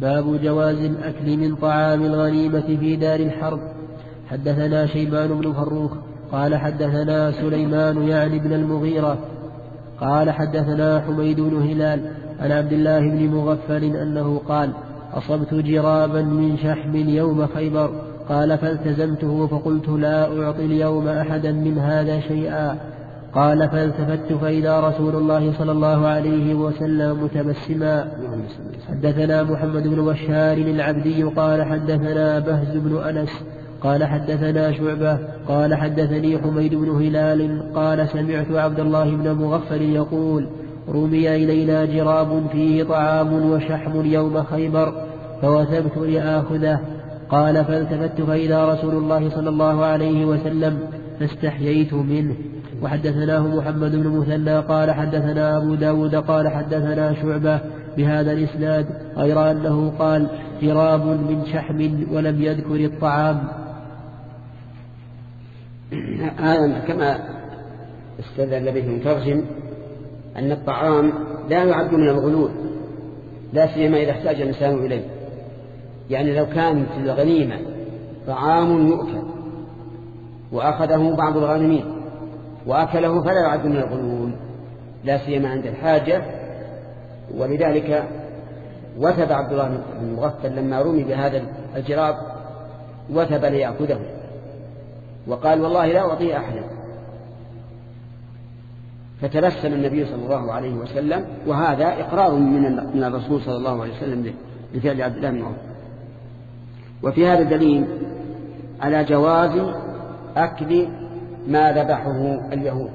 باب جواز الأكل من طعام الغنيمة في دار الحرب. حدثنا شيبان بن فروخ قال حدثنا سليمان يعني بن المغيرة قال حدثنا حميد بن هلال عن عبد الله بن مغفل أنه قال أصبت جرابا من شحم يوم خيبر قال فالتزمته فقلت لا أعطي اليوم أحدا من هذا شيئا قال فالتفت فإذا رسول الله صلى الله عليه وسلم متبسما. حدثنا محمد بن بشار العبدي قال حدثنا بهز بن أنس قال حدثنا شعبة قال حدثني حميد بن هلال قال سمعت عبد الله بن مغفل يقول رمي إلينا جراب فيه طعام وشحم يوم خيبر فوثبت لآخذه قال فالتفت فإذا رسول الله صلى الله عليه وسلم فاستحييت منه. وحدثناه محمد بن مثنى قال حدثنا أبو داود قال حدثنا شعبة بهذا الإسناد غير أنه قال جراب من شحم ولم يذكر الطعام. هذا كما استدل به المترجم أن الطعام لا يعد من الغلول لا سيما إذا احتاج الإنسان إليه. يعني لو كان في الغنيمة طعام يؤكل وأخذه بعض الغانمين وأكله فلا يعد من الغلول لا سيما عند الحاجة. ولذلك وثب عبد الله بن مغفل لما رمي بهذا الجراب وثب ليأخذه وقال والله لا أعطيه أحدا. فتبسم النبي صلى الله عليه وسلم وهذا إقرار من الرسول صلى الله عليه وسلم لفعل عبد الله بن مغفل. وفي هذا دليل على جواز أكل ما ذبحه اليهود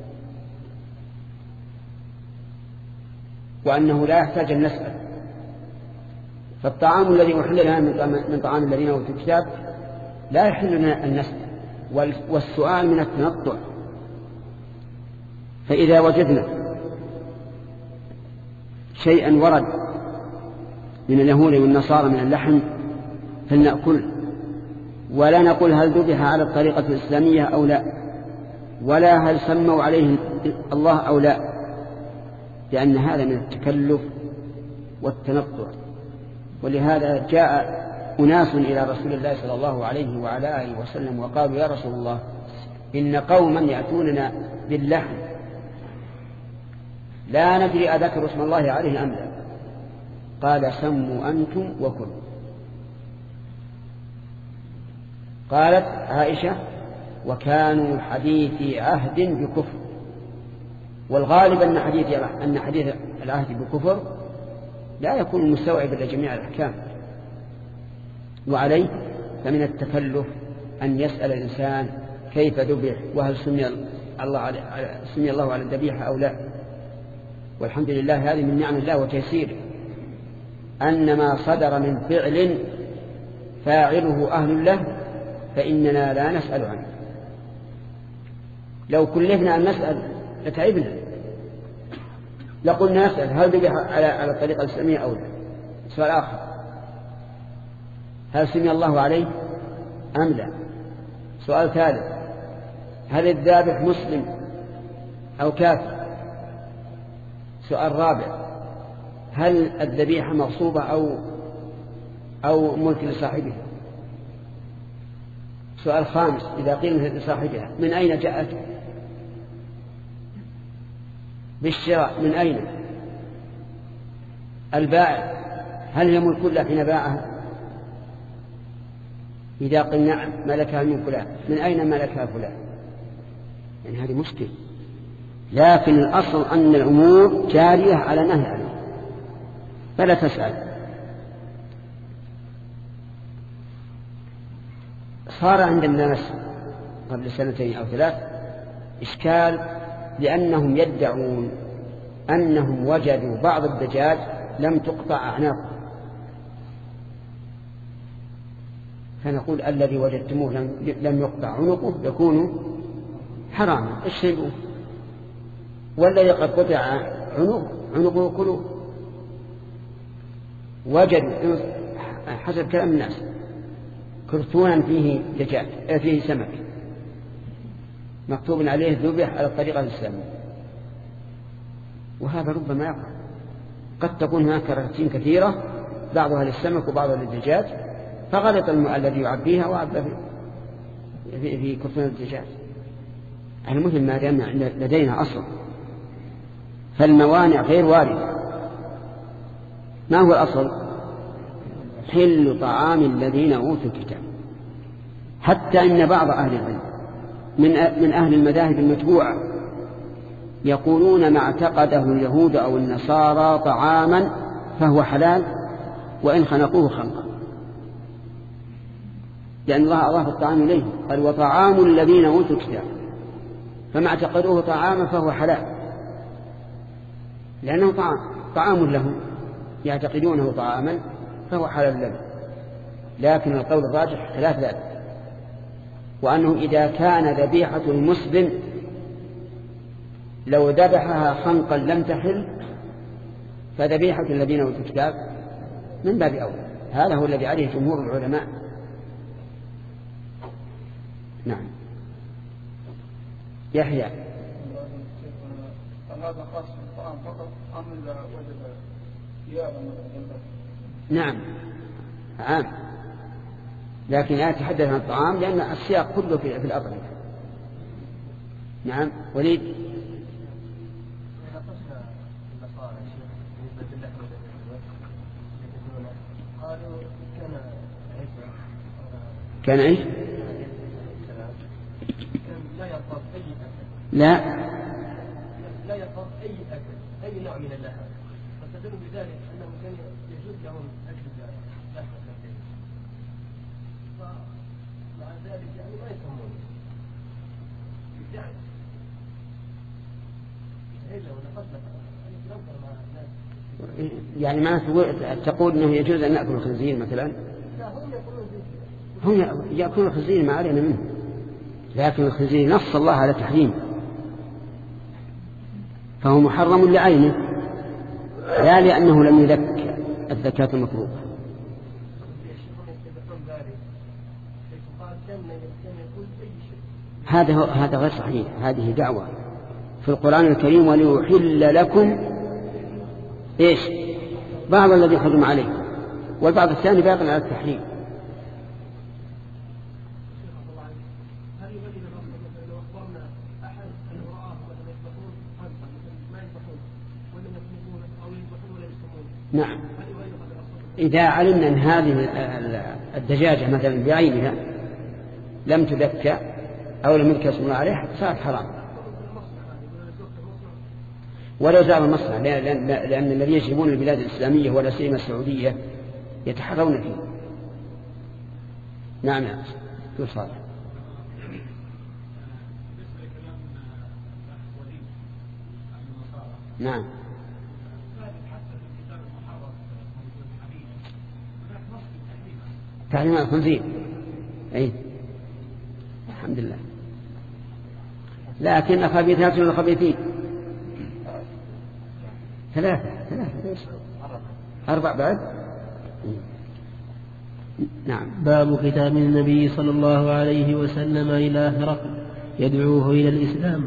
وأنه لا يحتاج أن نسأل. فالطعام الذي أحل لنا من طعام الذين أوتوا الكتاب لا يحل لنا أن نسأل والسؤال من التنطع. فإذا وجدنا شيئا ورد من اليهود والنصارى من اللحم فلنأكل ولا نقول هل ذبح على الطريقة الإسلامية أو لا ولا هل سموا عليه الله أو لا لأن هذا من التكلف والتنطع. ولهذا جاء أناس إلى رسول الله صلى الله عليه وعلى آله وسلم وقالوا يا رسول الله إن قوما يأتوننا باللحم لا ندري أذكر اسم الله عليه أم لا قال سموا أنتم وكلوا. قالت عائشة وكانوا حديث عهد بكفر والغالب أن حديث العهد بكفر لا يكون مستوعبا لجميع الأحكام. وعليه فمن التكلف أن يسأل الإنسان كيف ذبح وهل سمي الله على الذبيحة أو لا. والحمد لله هذه من نعم الله وتيسيره أن ما صدر من فعل فاعله أهل له فإننا لا نسأل عنه. لو كلفنا أن نسأل لتعبنا لقلنا نسأل هل ذبح على الطريقة الإسلامية أو لا. سؤال آخر هل سمي الله عليه أم لا. سؤال ثالث هل الذابح مسلم أو كافر. سؤال رابع هل الذبيحة مغصوبة أو ملك لصاحبها. سؤال خامس إذا قيل لصاحبها من أين جاءت بالشراء من أين. البائع هل هي ملك له حين باعها. إذا قل نعم ملكها من فلان من أين ملكها فلان. يعني هذه مشكلة. لكن الأصل أن الأمور جارية على نهي عنه فلا تسأل. صار عند الناس قبل 2 أو 3 إشكال لأنهم يدعون أنهم وجدوا بعض الدجاج لم تقطع أعناقه فنقول الذي وجدتموه لم يقطع عنقه يكون حراما اشربوه والذي قد قطع عنقه كلوه. وجدوا حسب كلام الناس كرتونا فيه دجاج فيه سمك مكتوب عليه ذبح على الطريقة الإسلامية وهذا ربما يقع. قد تكون هناك كراتين كثيرة بعضها للسمك وبعضها للدجاج، فغلط الذي يعبيها وعبى في كرتون الدجاج. المهم ما دام لدينا أصل، فالموانع غير واردة. ما هو الأصل؟ حل طعام الذين أوتوا الكتاب. حتى إن بعض أهل العلم من أهل المذاهب المتبوعة يقولون ما اعتقده اليهود أو النصارى طعاما فهو حلال وإن خنقوه خنقا، لأن الله أضاف الطعام إليه، قال وطعام الذين أوتوا الكتاب، فما اعتقدوه طعاما فهو حلال لأنه طعام لهم، يعتقدونه طعاما فهو حلال لهم. لكن القول الراجح خلاف ذلك، وأنه إذا كان ذبيحة المسلم لو ذبحها خنقا لم تحل، فذبيحة الذين أوتوا الكتاب من باب أولى. هذا هو الذي عليه جمهور العلماء. نعم. يحيى. هذا خاص بالطعام فقط أم إذا وجد ثيابا مثلا؟ نعم عام، لكن لا تحدث عن الطعام لأن السياق كله في الأطعمة. نعم. وليد. كان ايش؟ لا يرفض أي أكل، أي نوع من اللحم، فاستدلوا بذلك أنه كان يجوز لهم أكل لحم الخنزير، فمع ذلك يعني ما يسمونه يعني ما تقول أنه يجوز أن نأكل الخنزير مثلا؟ هم يأكلون الخنزير ما علينا منه، لكن الخنزير نص الله على تحريمه، فهو محرم لعينه لا لأنه لم يذك الزكاة المطلوبة. هذا غير صحيح، هذه دعوة في القرآن الكريم وليحل لكم إيش بعض الذي حرم عليكم، والبعض الثاني باق على التحريم. نعم. إذا علمنا أن هذه الدجاجة مثلا بعينها لم تذكى أو لم يذكر اسم الله عليها صارت حرام ولو زار المصنع، لأن الذين يجربون البلاد الإسلامية ولا سيما السعودية يتحرون فيه. نعم يا أخي صالح. نعم. تحريم الخنزير أي الحمد لله، لكن خبيثات الخبيثين ثلاثة 4 بعد. نعم. باب ختام النبي صلى الله عليه وسلم إلى هرقل يدعوه إلى الإسلام.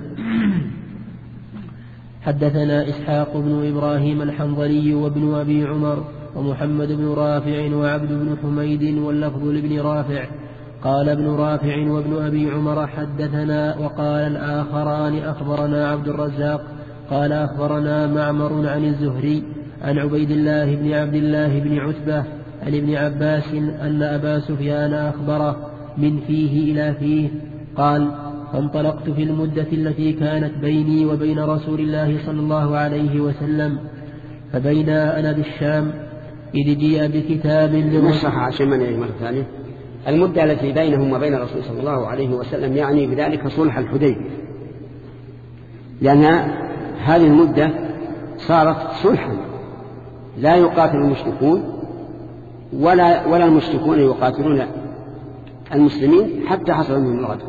حدثنا إسحاق بن إبراهيم الحنظلي وابن أبي عمر ومحمد بن رافع وعبد بن حميد واللفظ لابن رافع قال ابن رافع وابن أبي عمر حدثنا، وقال الآخران أخبرنا عبد الرزاق قال أخبرنا معمر عن الزهري عن عبيد الله بن عبد الله بن عتبة عن ابن عباس أن أبا سفيان أخبره من فيه إلى فيه قال: فانطلقت في المدة التي كانت بيني وبين رسول الله صلى الله عليه وسلم، فبينا أنا بالشام إذ جيء بكتاب نشرح عشان ما نعيد مرة ثانية. المدة التي بينهم وبين الرسول صلى الله عليه وسلم يعني بذلك صلح الحديبية، لأن هذه المدة صارت صلحا، لا يقاتل المشركون ولا المشركون يقاتلون المسلمين حتى حصل منهم الغدر.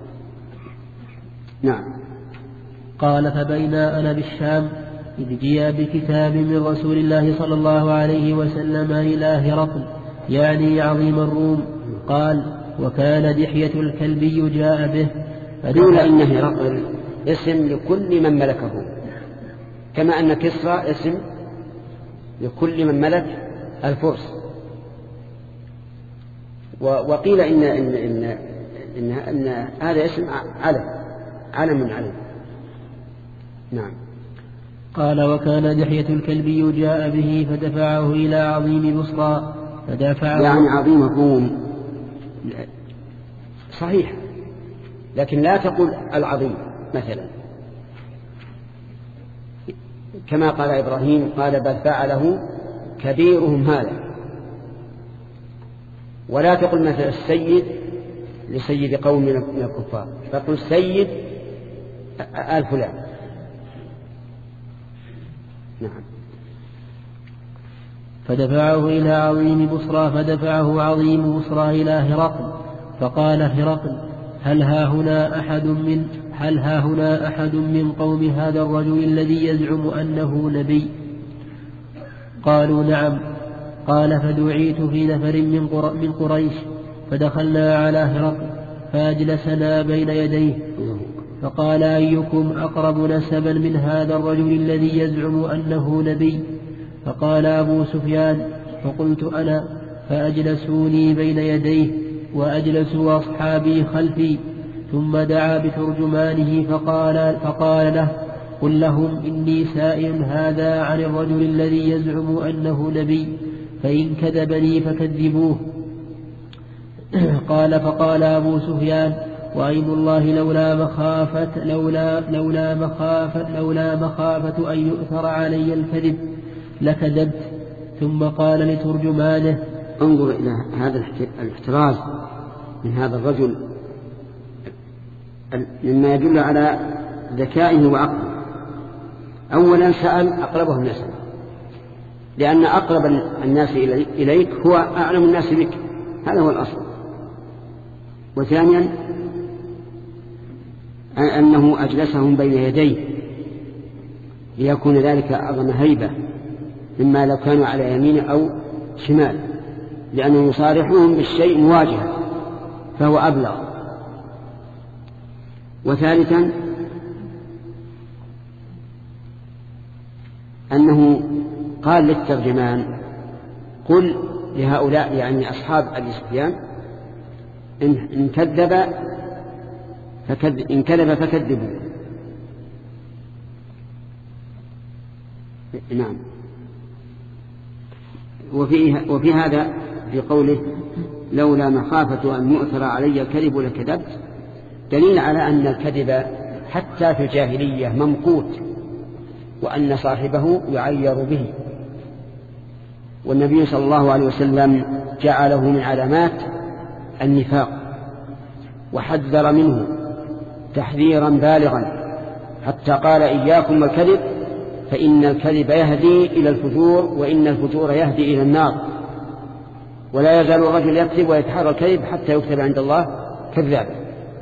نعم. قال: فبينا أنا بالشام إذ جيء بكتاب من رسول الله صلى الله عليه وسلم إلى هرقل يعني عظيم الروم. قال: وكان دحية الكلبي جاء به. قيل إن هرقل اسم لكل من ملكه، كما أن كسرى اسم لكل من ملك الفرس. وقيل إن هذا اسم علم من علم. نعم. قال وكان دحية الكلبي جاء به فدفعه إلى عظيم بصرى فدافعه. يعني عظيم الروم صحيح، لكن لا تقول العظيم مثلا كما قال إبراهيم قال بل فعله كبيرهم هذا. ولا تقل مثل السيد لسيد قوم من الكفار، فقل سيد آل فلان. نعم. فدفعه إلى عظيم بصرى فدفعه عظيم بصرى إلى هرقل فقال هرقل هل ها هنا أحد من قوم هذا الرجل الذي يزعم أنه نبي؟ قالوا نعم. قال فدعيت في نفر من قريش فدخلنا على هرقل فأجلسنا بين يديه فقال أيكم أقرب نسبا من هذا الرجل الذي يزعم أنه نبي؟ فقال أبو سفيان فقلت أنا، فأجلسوني بين يديه وأجلسوا أصحابي خلفي. ثم دعا بترجمانه فقال له قل لهم إني سائل هذا عن الرجل الذي يزعم أنه نبي، فإن كذبني فكذبوه. قال فقال أبو سفيان وأيم الله لولا مخافة أن يؤثر علي الكذب لكذبت. ثم قال لترجمانه انظر إلى هذا الاحتراز من هذا الرجل مما يدل على ذكائه وعقله. أولا سأل أقربهم نسبا، لأن أقرب الناس إليك هو أعلم الناس بك، هذا هو الأصل. وثانيا أنه أجلسهم بين يديه ليكون ذلك أعظم هيبة مما لو كانوا على يمين أو شمال، لأنه يصارحهم بالشيء مواجهة فهو أبلغ. وثالثا أنه قال للترجمان قل لهؤلاء يعني أصحاب أبي سفيان إن كذب فكذبوا. نعم. وفي هذا في قوله لولا مخافة أن يؤثر علي الكذب لكذبت دليل على أن الكذب حتى في الجاهلية ممقوت، وأن صاحبه يعير به. والنبي صلى الله عليه وسلم جعله من علامات النفاق وحذر منه تحذيرا بالغا، حتى قال إياكم والكذب فإن الكذب يهدي إلى الفجور وإن الفجور يهدي إلى النار، ولا يزال الرجل يكذب ويتحرى الكذب حتى يكتب عند الله كذابا.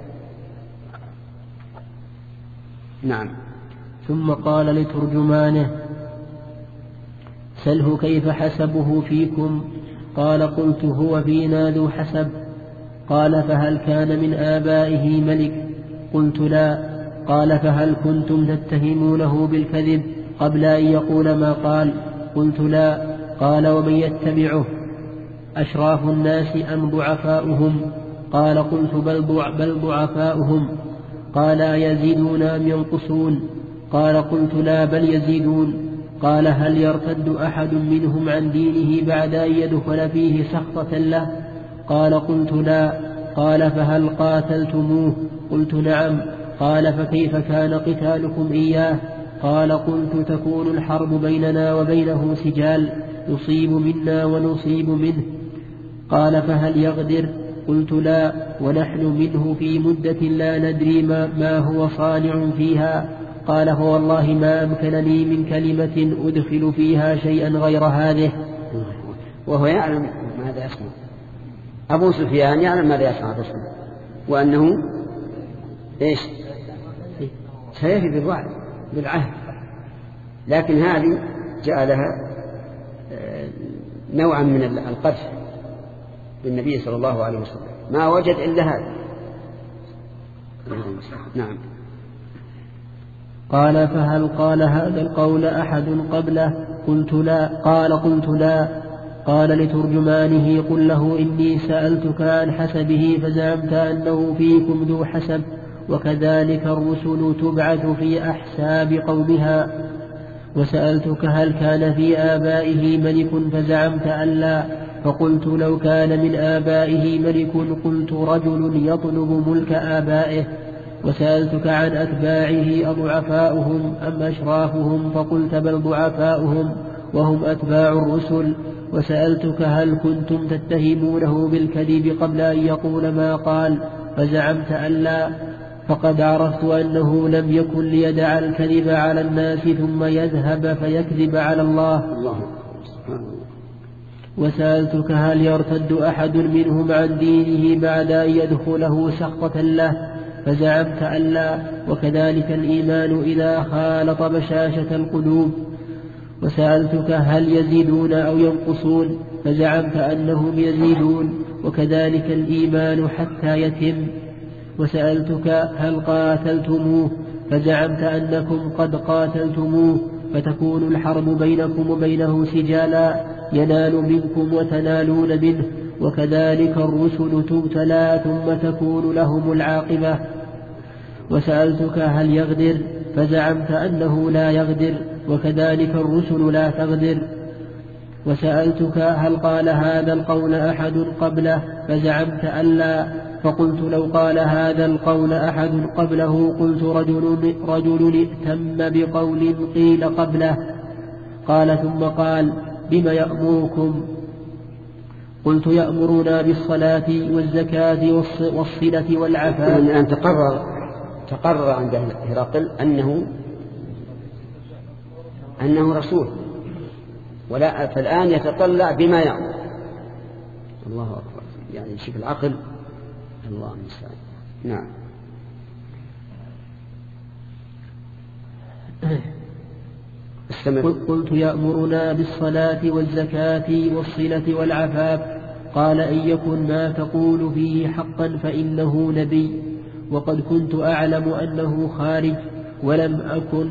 نعم. ثم قال لترجمانه سله كيف حسبه فيكم؟ قال قلت هو فينا ذو حسب. قال فهل كان من آبائه ملك؟ قلت لا. قال فهل كنتم تتهمونه بالكذب قبل أن يقول ما قال؟ قلت لا. قال ومن يتبعه أشراف الناس أم ضعفاؤهم؟ قال قلت بل ضعفاؤهم. قال يزيدون أم ينقصون؟ قال قلت لا بل يزيدون. قال هل يرتد أحد منهم عن دينه بعد أن يدخل فيه سخطة له؟ قال قلت لا. قال فهل قاتلتموه؟ قلت نعم. قال فكيف كان قتالكم إياه؟ قال قلت تكون الحرب بيننا وبينه سجال يصيب منا ونصيب منه. قال فهل يغدر؟ قلت لا، ونحن منه في مدة لا ندري ما هو صانع فيها. قال فوالله ما أمكنني من كلمة أدخل فيها شيئا غير هذه. وهو يعلم ماذا يصنع، أبو سفيان يعلم ماذا يصنع رسول، وأنه إيش سيفي بالوعد بالعهد، لكن هذه جعلها نوعا من القذف بالنبي صلى الله عليه وسلم، ما وجد إلا هذا. نعم. قال فهل قال هذا القول أحد قبله؟ قلت لا. قال قلت لا. قال لترجمانه قل له إني سألتك عن حسبه فزعمت أنه فيكم ذو حسب، وكذلك الرسل تبعث في أحساب قومها. وسألتك هل كان في آبائه ملك فزعمت أن لا، فقلت لو كان من آبائه ملك قلت رجل يطلب ملك آبائه. وسألتك عن أتباعه أضعفاؤهم أم أشرافهم، فقلت بل ضعفاؤهم وهم أتباع الرسل. وسألتك هل كنتم تتهمونه بالكذب قبل أن يقول ما قال، فزعمت أن لا، فقد عرفت أنه لم يكن ليدع الكذب على الناس ثم يذهب فيكذب على الله. وسألتك هل يرتد أحد منهم عن دينه بعد أن يدخله سخطة له، فزعمت أن لا، وكذلك الإيمان إذا خالط بشاشة القلوب. وسألتك هل يزيدون أو ينقصون، فزعمت أنهم يزيدون، وكذلك الإيمان حتى يتم. وسألتك هل قاتلتموه، فزعمت أنكم قد قاتلتموه، فتكون الحرب بينكم وبينه سجالا ينال منكم وتنالون منه، وكذلك الرسل تبتلى ثم تكون لهم العاقبة. وسألتك هل يغدر، فزعمت أنه لا يغدر، وكذلك الرسل لا تغدر. وسألتك هل قال هذا القول أحد قبله، فزعمت أن لا، فقلت لو قال هذا القول أحد قبله قلت رجل ائتم بقول قيل قبله. قال ثم قال بما يأمركم؟ قلت يأمرنا بالصلاة والزكاة والصلة والعفاف. الآن تقرر عند هرقل أنه رسول، ولا فالآن يتطلع بما يأمر. الله أكبر، يعني شوف العقل. الله المستعان. نعم. قلت يأمرنا بالصلاة والزكاة والصلة والعفاف. قال إن يكن ما تقول فيه حقا فإنه نبي، وقد كنت أعلم أنه خارج، ولم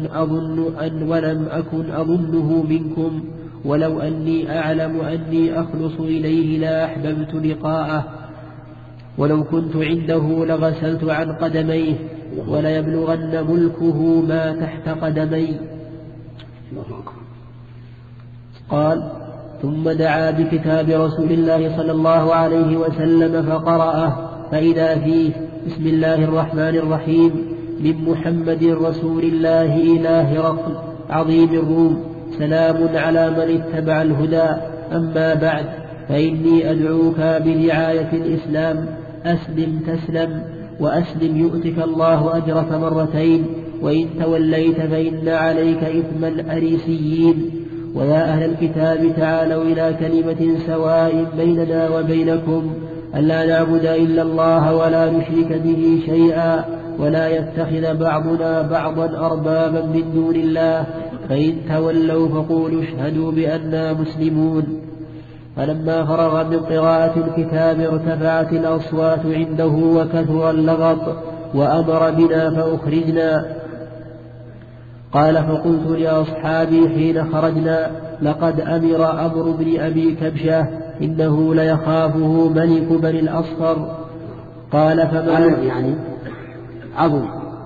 أكن أظنه منكم، ولو أني أعلم أني أخلص إليه لا أحببت لقاءه، ولو كنت عنده لغسلت عن قدميه، وليبلغن ملكه ما تحت قدمي. قال ثم دعا بكتاب رسول الله صلى الله عليه وسلم فقرأه، فإذا فيه بسم الله الرحمن الرحيم من محمد رسول الله إلى هرقل عظيم الروم، سلام على من اتبع الهدى، أما بعد فإني أدعوك بدعاية الإسلام، أسلم تسلم، وأسلم يؤتك الله أجرك مرتين، وإن توليت فإن عليك إثم الأريسيين. ويا أهل الكتاب تعالوا إلى كلمة سواء بيننا وبينكم ألا نعبد إلا الله ولا نشرك به شيئا، ولا يتخذ بعضنا بعضا أربابا من دون الله، فإن تولوا فقولوا اشهدوا بأننا مسلمون. فلما فرغ من قراءة الكتاب ارتفعت الأصوات عنده وكثر اللغط، وأمر بنا فأخرجنا. قال فقلت لأصحابي حين خرجنا لقد أمر عمرو بن أبي كبشة إنه ليخافه ملك بني الأصفر. قال فمن يعني عظم،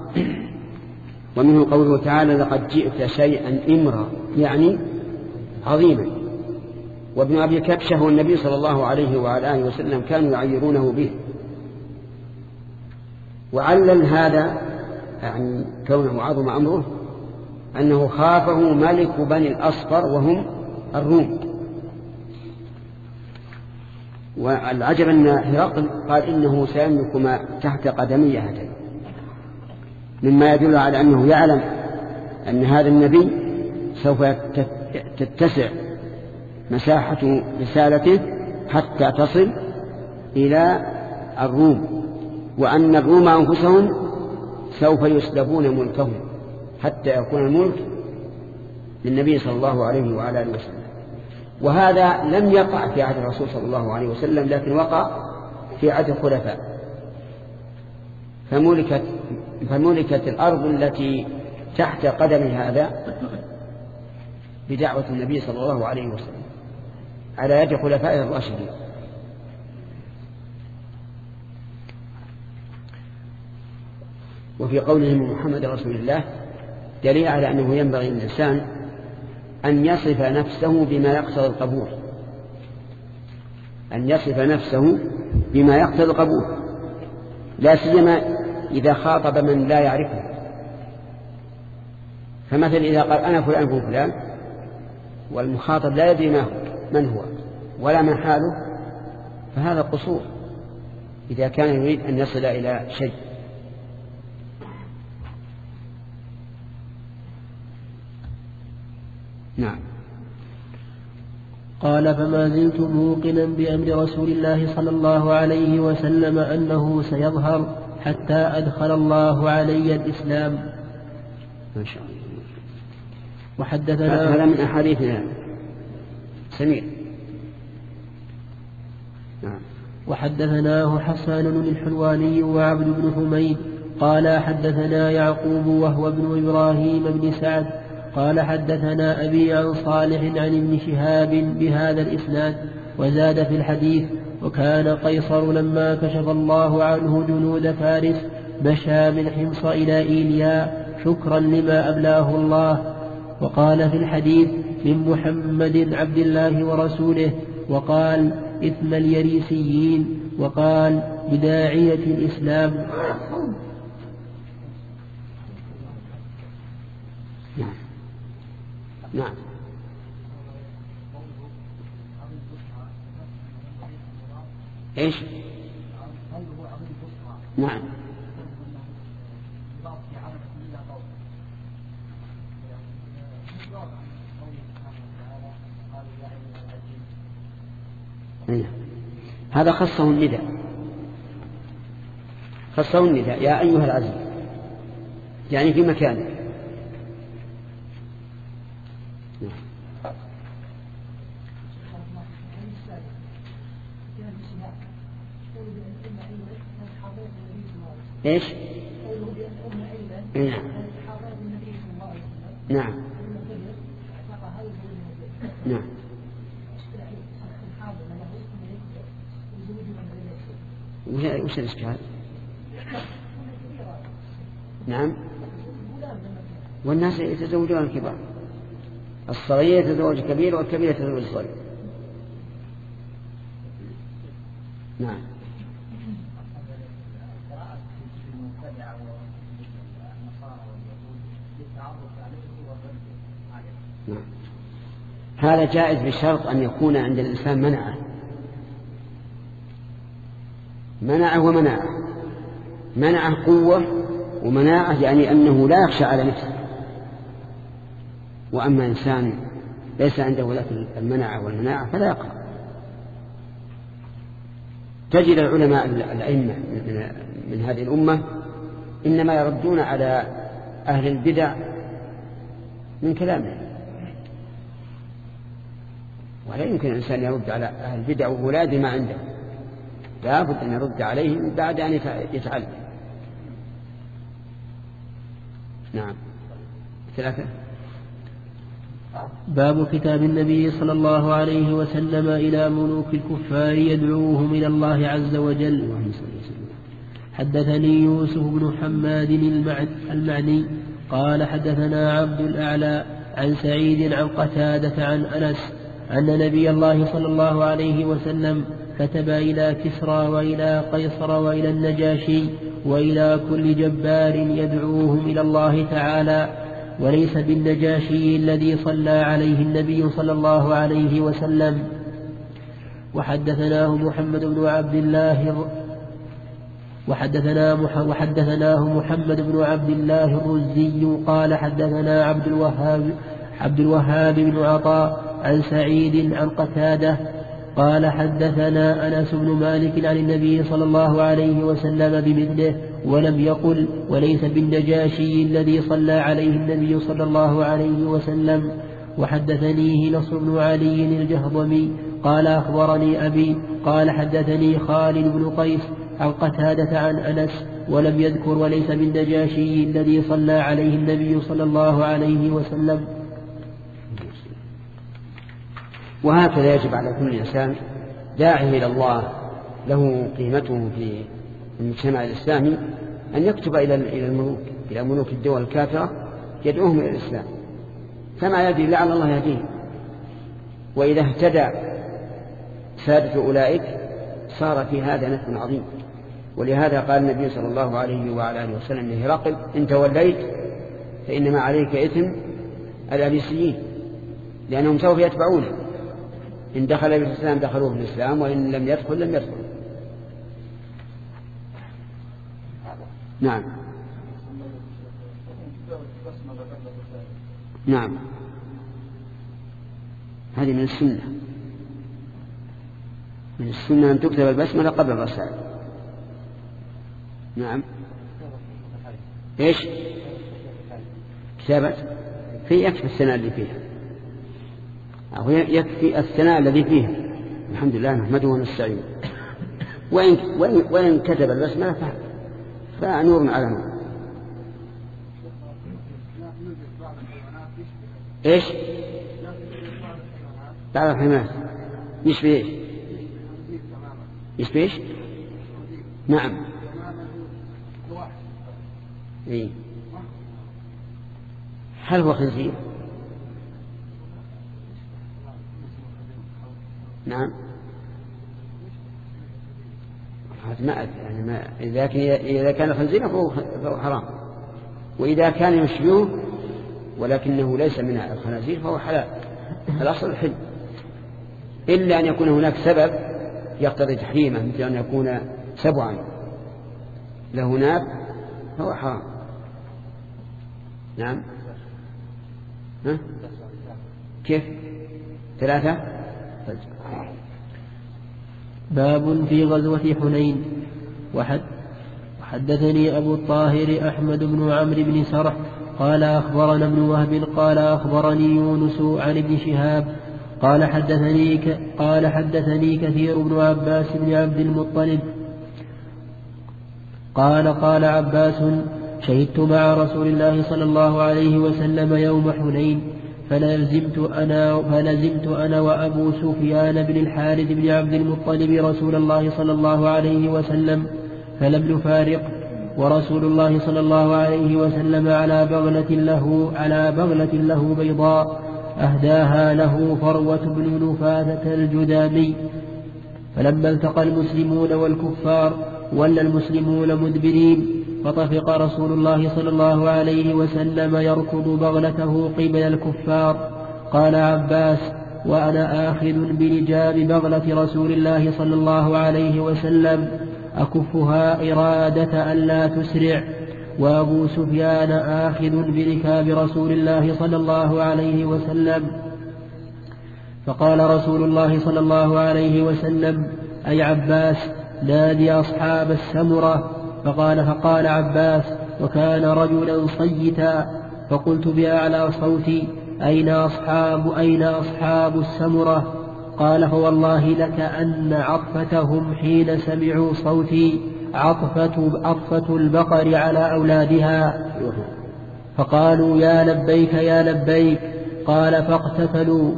ومنه قوله تعالى لقد جئت شيئا إمرا، يعني عظيما. وابن أبي كبشة والنبي صلى الله عليه وعلى آله وسلم كانوا يعيرونه به. وعلل هذا يعني كونه عظم أمره أنه خافه ملك بني الأصفر وهم الروم. والعجب أن هرقل قال إنه سيملك ما تحت قدمي هاتين، مما يدل على أنه يعلم أن هذا النبي سوف تتسع مساحة رسالته حتى تصل إلى الروم، وأن الروم أنفسهم سوف يسلبون ملكهم حتى يكون الملك للنبي صلى الله عليه وعلى آله وسلم. وهذا لم يقع في عهد الرسول صلى الله عليه وسلم، لكن وقع في عهد الخلفاء، فملكت الأرض التي تحت قدم هذا بدعوة النبي صلى الله عليه وسلم. على يد خلفائه الراشدين. وفي قوله محمد رسول الله دليل على أنه ينبغي للإنسان أن يصف نفسه بما يقتضي القبول، أن يصف نفسه بما يقتضي القبول، لا سيما إذا خاطب من لا يعرفه. فمثلا إذا قال أنا فلان هو فلان والمخاطب لا يدري من هو ولا من حاله، فهذا قصور إذا كان يريد أن يصل إلى شيء. نعم. قال فما زلت موقنا بأمر رسول الله صلى الله عليه وسلم أنه سيظهر حتى أدخل الله علي الإسلام. ما شاء الله. وحدثنا هذا من أحاديثنا سمير. نعم. وحدثناه حسان الحلواني وعبد بن حميد قال حدثنا يعقوب وهو ابن إبراهيم بن سعد قال حدثنا أبي عن صالح عن ابن شهاب بهذا الإسناد وزاد في الحديث وكان قيصر لما كشف الله عنه جنود فارس مشى من حمص إلى إيليا شكرا لما أبلاه الله. وقال في الحديث من محمد عبد الله ورسوله، وقال إثم اليريسيين، وقال بداعية الإسلام. نعم. إيش؟ نعم. هذا خصه النداء، خصه النداء يا أيها العزيز، يعني في مكانه. إيش؟ نعم. نعم. وش الإشكال؟ نعم. والناس يتزوجون الكبار، الصغير يتزوج الكبير والكبير يتزوج الصغير. نعم. نعم. هذا جائز بشرط أن يكون عند الإنسان منعه قوة ومناعة، يعني أنه لا يخشى على نفسه. وأما إنسان ليس عنده لك المنعة والمناعة فلا يقرأ. تجد العلماء الأئمة من هذه الأمة إنما يردون على أهل البدع من كلامه، ولا يمكن الإنسان يرد على أهل البدع وولاد ما عنده، لا بد أن يرد عليهم بعد أن يتعلم. نعم. 3. باب كتاب النبي صلى الله عليه وسلم إلى ملوك الكفار يدعوهم إلى الله عز وجل. حدثني يوسف بن حماد المعني قال حدثنا عبد الأعلى عن سعيد عن قتادة عن أنس أن نبي الله صلى الله عليه وسلم كتب إلى كسرى وإلى قيصر وإلى النجاشي وإلى كل جبار يدعوهم إلى الله تعالى، وليس بالنجاشي الذي صلى عليه النبي صلى الله عليه وسلم. وحدثناه محمد بن عبد الله الرزي قال حدثنا عبد الوهاب بن عطاء عن سعيد عن قتادة قال حدثنا أنس بن مالك عن النبي صلى الله عليه وسلم بمثله، ولم يقل وليس بالنجاشي الذي صلى عليه النبي صلى الله عليه وسلم. وحدثنيه نصر بن علي الجهضمي قال أخبرني أبي قال حدثني خالد بن قيس عن قتادة عن أنس، ولم يذكر وليس بالنجاشي الذي صلى عليه النبي صلى الله عليه وسلم. وهكذا يجب على كل إنسان داعي إلى الله له قيمته في المجتمع الإسلامي أن يكتب إلى ملوك الدول الكافرة يدعوهم إلى الإسلام، فما يدري لعل الله يهديه. وإذا اهتدى سادة أولئك صار في هذا نفع عظيم. ولهذا قال النبي صلى الله عليه وعلى آله وسلم لهرقل: إن توليت فإنما عليك إثم الأبيسيين، لأنهم سوف يتبعونه، إن دخل في الإسلام دخلوا في الإسلام، وإن لم يدخل لم يدخل. نعم نعم، هذه من السنة، من السنة أن تكتب البسملة قبل الرسائل. نعم. إيش كتابة؟ في يكفي الثناء اللي فيها، أو يكفي الثناء الذي فيها. الحمد لله نحمده ونستعينه. وإن كتب البسملة فنور على نور. إيش بعض الحيوانات يشبه إيش؟ يشبه إيش؟ نعم. إيه؟ هل هو خنزير؟ نعم. ما يعني ما إذا كان خنزيرا فهو حرام، وإذا كان يشبهه ولكنه ليس من الخنازير فهو حلال. الأصل الحل، إلا أن يكون هناك سبب يقتضي تحريمه، مثل أن يكون سبعا له ناب فهو حرام. نعم. ها؟ كيف 3؟ باب في غزوة حنين. وحدثني أبو الطاهر أحمد بن عمرو بن سرح قال أخبرنا ابن وهب قال أخبرني يونس عن ابن شهاب قال حدثني كثير بن عباس بن عبد المطلب قال عباس: شهدت مع رسول الله صلى الله عليه وسلم يوم حنين، فلزمت أنا وأبو سفيان بن الحارث بن عبد المطلب رسول الله صلى الله عليه وسلم فلم نفارق، ورسول الله صلى الله عليه وسلم على بغلة له بيضاء أهداها له فروة بن نفاذة الجذامي. فلما التقى المسلمون والكفار ولى المسلمون مدبرين، فطفق رسول الله صلى الله عليه وسلم يركض بغلته قبل الكفار. قال عباس: وأنا آخذ بلجام بغلة رسول الله صلى الله عليه وسلم أكفها إرادة ألا تسرع، وأبو سفيان آخذ بركاب رسول الله صلى الله عليه وسلم. فقال رسول الله صلى الله عليه وسلم: أي عباس، نادي أصحاب السمرة. فقال عباس: وكان رجلا صيتا. فقلت بأعلى صوتي: أين أصحاب السمرة؟ قال: فوالله لكأن عطفتهم حين سمعوا صوتي عطفة البقر على أولادها. فقالوا: يا لبيك يا لبيك. قال: فاقتتلوا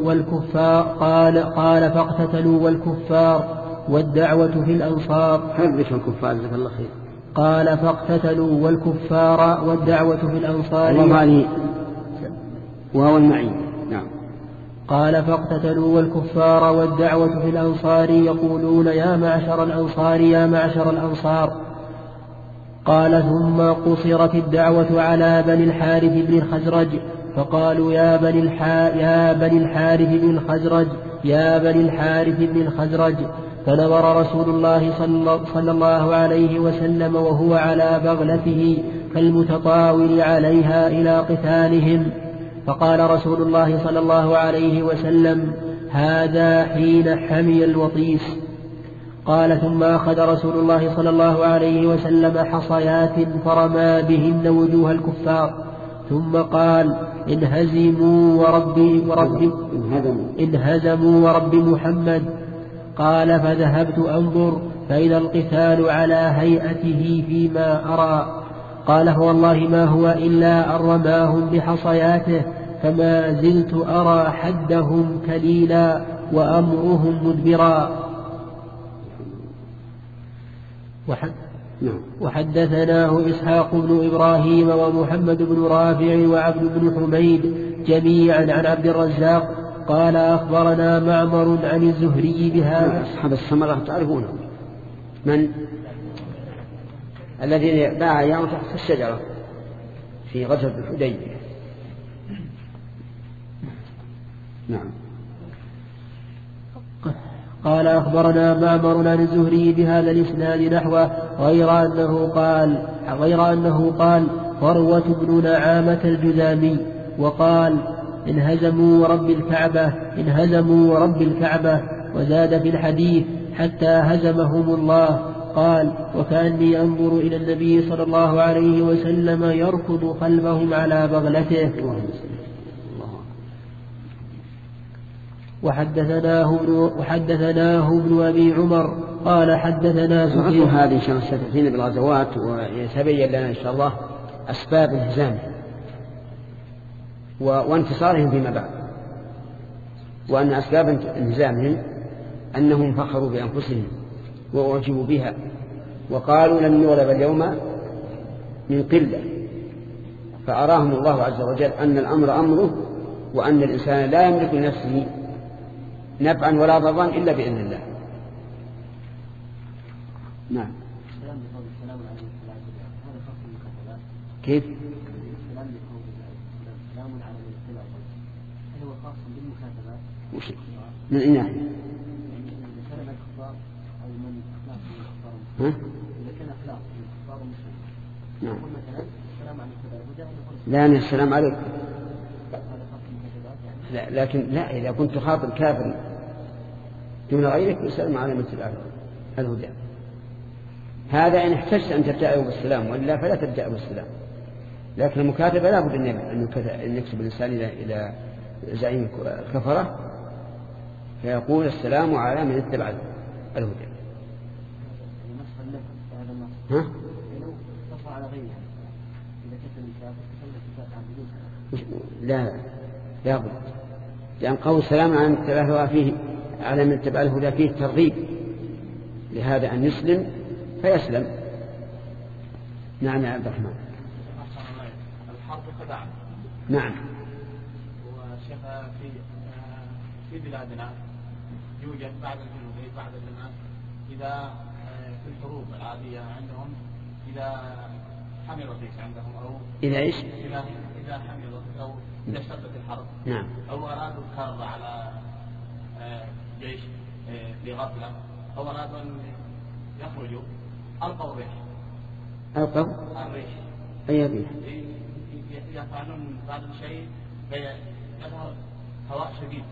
والكفار والدعوة في الأنصار. قال: فاقتتلوا والكفار والدعوة في الأنصار. وهو المعين. نعم. قال: فاقتتلوا والكفار والدعوة في الأنصار يقولون: يا معشر الأنصار يا معشر الأنصار. قال: ثم قصرت الدعوة على بني الحارث بن الخزرج، فقالوا: يا بني الحارث بن الخزرج. فنظر رسول الله صلى الله عليه وسلم وهو على بغلته كالمتطاول عليها إلى قتالهم. فقال رسول الله صلى الله عليه وسلم: هذا حين حمي الوطيس. قال: ثم أخذ رسول الله صلى الله عليه وسلم حصيات فرمى بهن وجوه الكفار، ثم قال: انهزموا ورب محمد. قال: فذهبت أنظر فإذا القتال على هيئته فيما أرى. قال: فوالله ما هو إلا أن رماهم بحصياته، فما زلت أرى حدهم كليلا وأمرهم مدبرا. وحدثناه إسحاق بن إبراهيم ومحمد بن رافع وعبد بن حميد جميعا عن عبد الرزاق قال أخبرنا معمر عن الزهري بهذا. أصحاب الثمرة تعرفونه من الذين باعوا تحت الشجرة في غزوة الحديبية. نعم. قال أخبرنا معمر عن الزهري بهذا الإسناد نحوه غير أنه قال فروة بن نعامة الجذامي وقال انهزموا ورب الكعبة وزاد في الحديث حتى هزمهم الله. قال وكأني أنظر إلى النبي صلى الله عليه وسلم يركض خلفهم على بغلته. وحدثناه ابن أبي عمر قال حدثنا سفيان. هذه إن شاء الله ستأتينا بالغزوات ويتبين لنا إن شاء الله أسباب انهزامهم وانتصارهم فيما بعد، وأن أسباب انهزامهم أنهم فخروا بأنفسهم وأعجبوا بها وقالوا لن نغلب اليوم من قلة، فأراهم الله عز وجل أن الأمر أمره وأن الإنسان لا يملك لنفسه نفعا ولا ضرا إلا بإذن الله. نعم. كيف؟ من أي ناحية؟ نعم. لا أن السلام عليكم، لا لكن لا، إذا كنت خاطب كافر دون غيرك يسلم على من تبعه الهدى. هذا إن احتجت أن تبدأه بالسلام، وإلا فلا تبدأه بالسلام. لكن المكاتبة لا بد أن يكتب الإنسان إلى زعيم الكفرة فيقول السلام على من اتبع الهدى. ها؟ لا بد، لأن قول السلام على من اتبع الهدى فيه على من اتبع الهدى فيه ترغيب لهذا أن يسلم فيسلم. نعم يا عبد الرحمن. الحرب خدعة. نعم. وشيخ في بلادنا يوجد بعض الناس إذا في الحروب العادية عندهم إذا حمل الرئيس عندهم أو إذا إيش؟ إذا حمل أو إذا اشتدت الحرب. نعم. أو أرادوا الكر على جيش لغفلة أو أرادوا أن يخرجوا ألقوا الريش. ألقوا الريش. أي ريش؟ يفعلون بعض الشيء فيظهر هواء شديد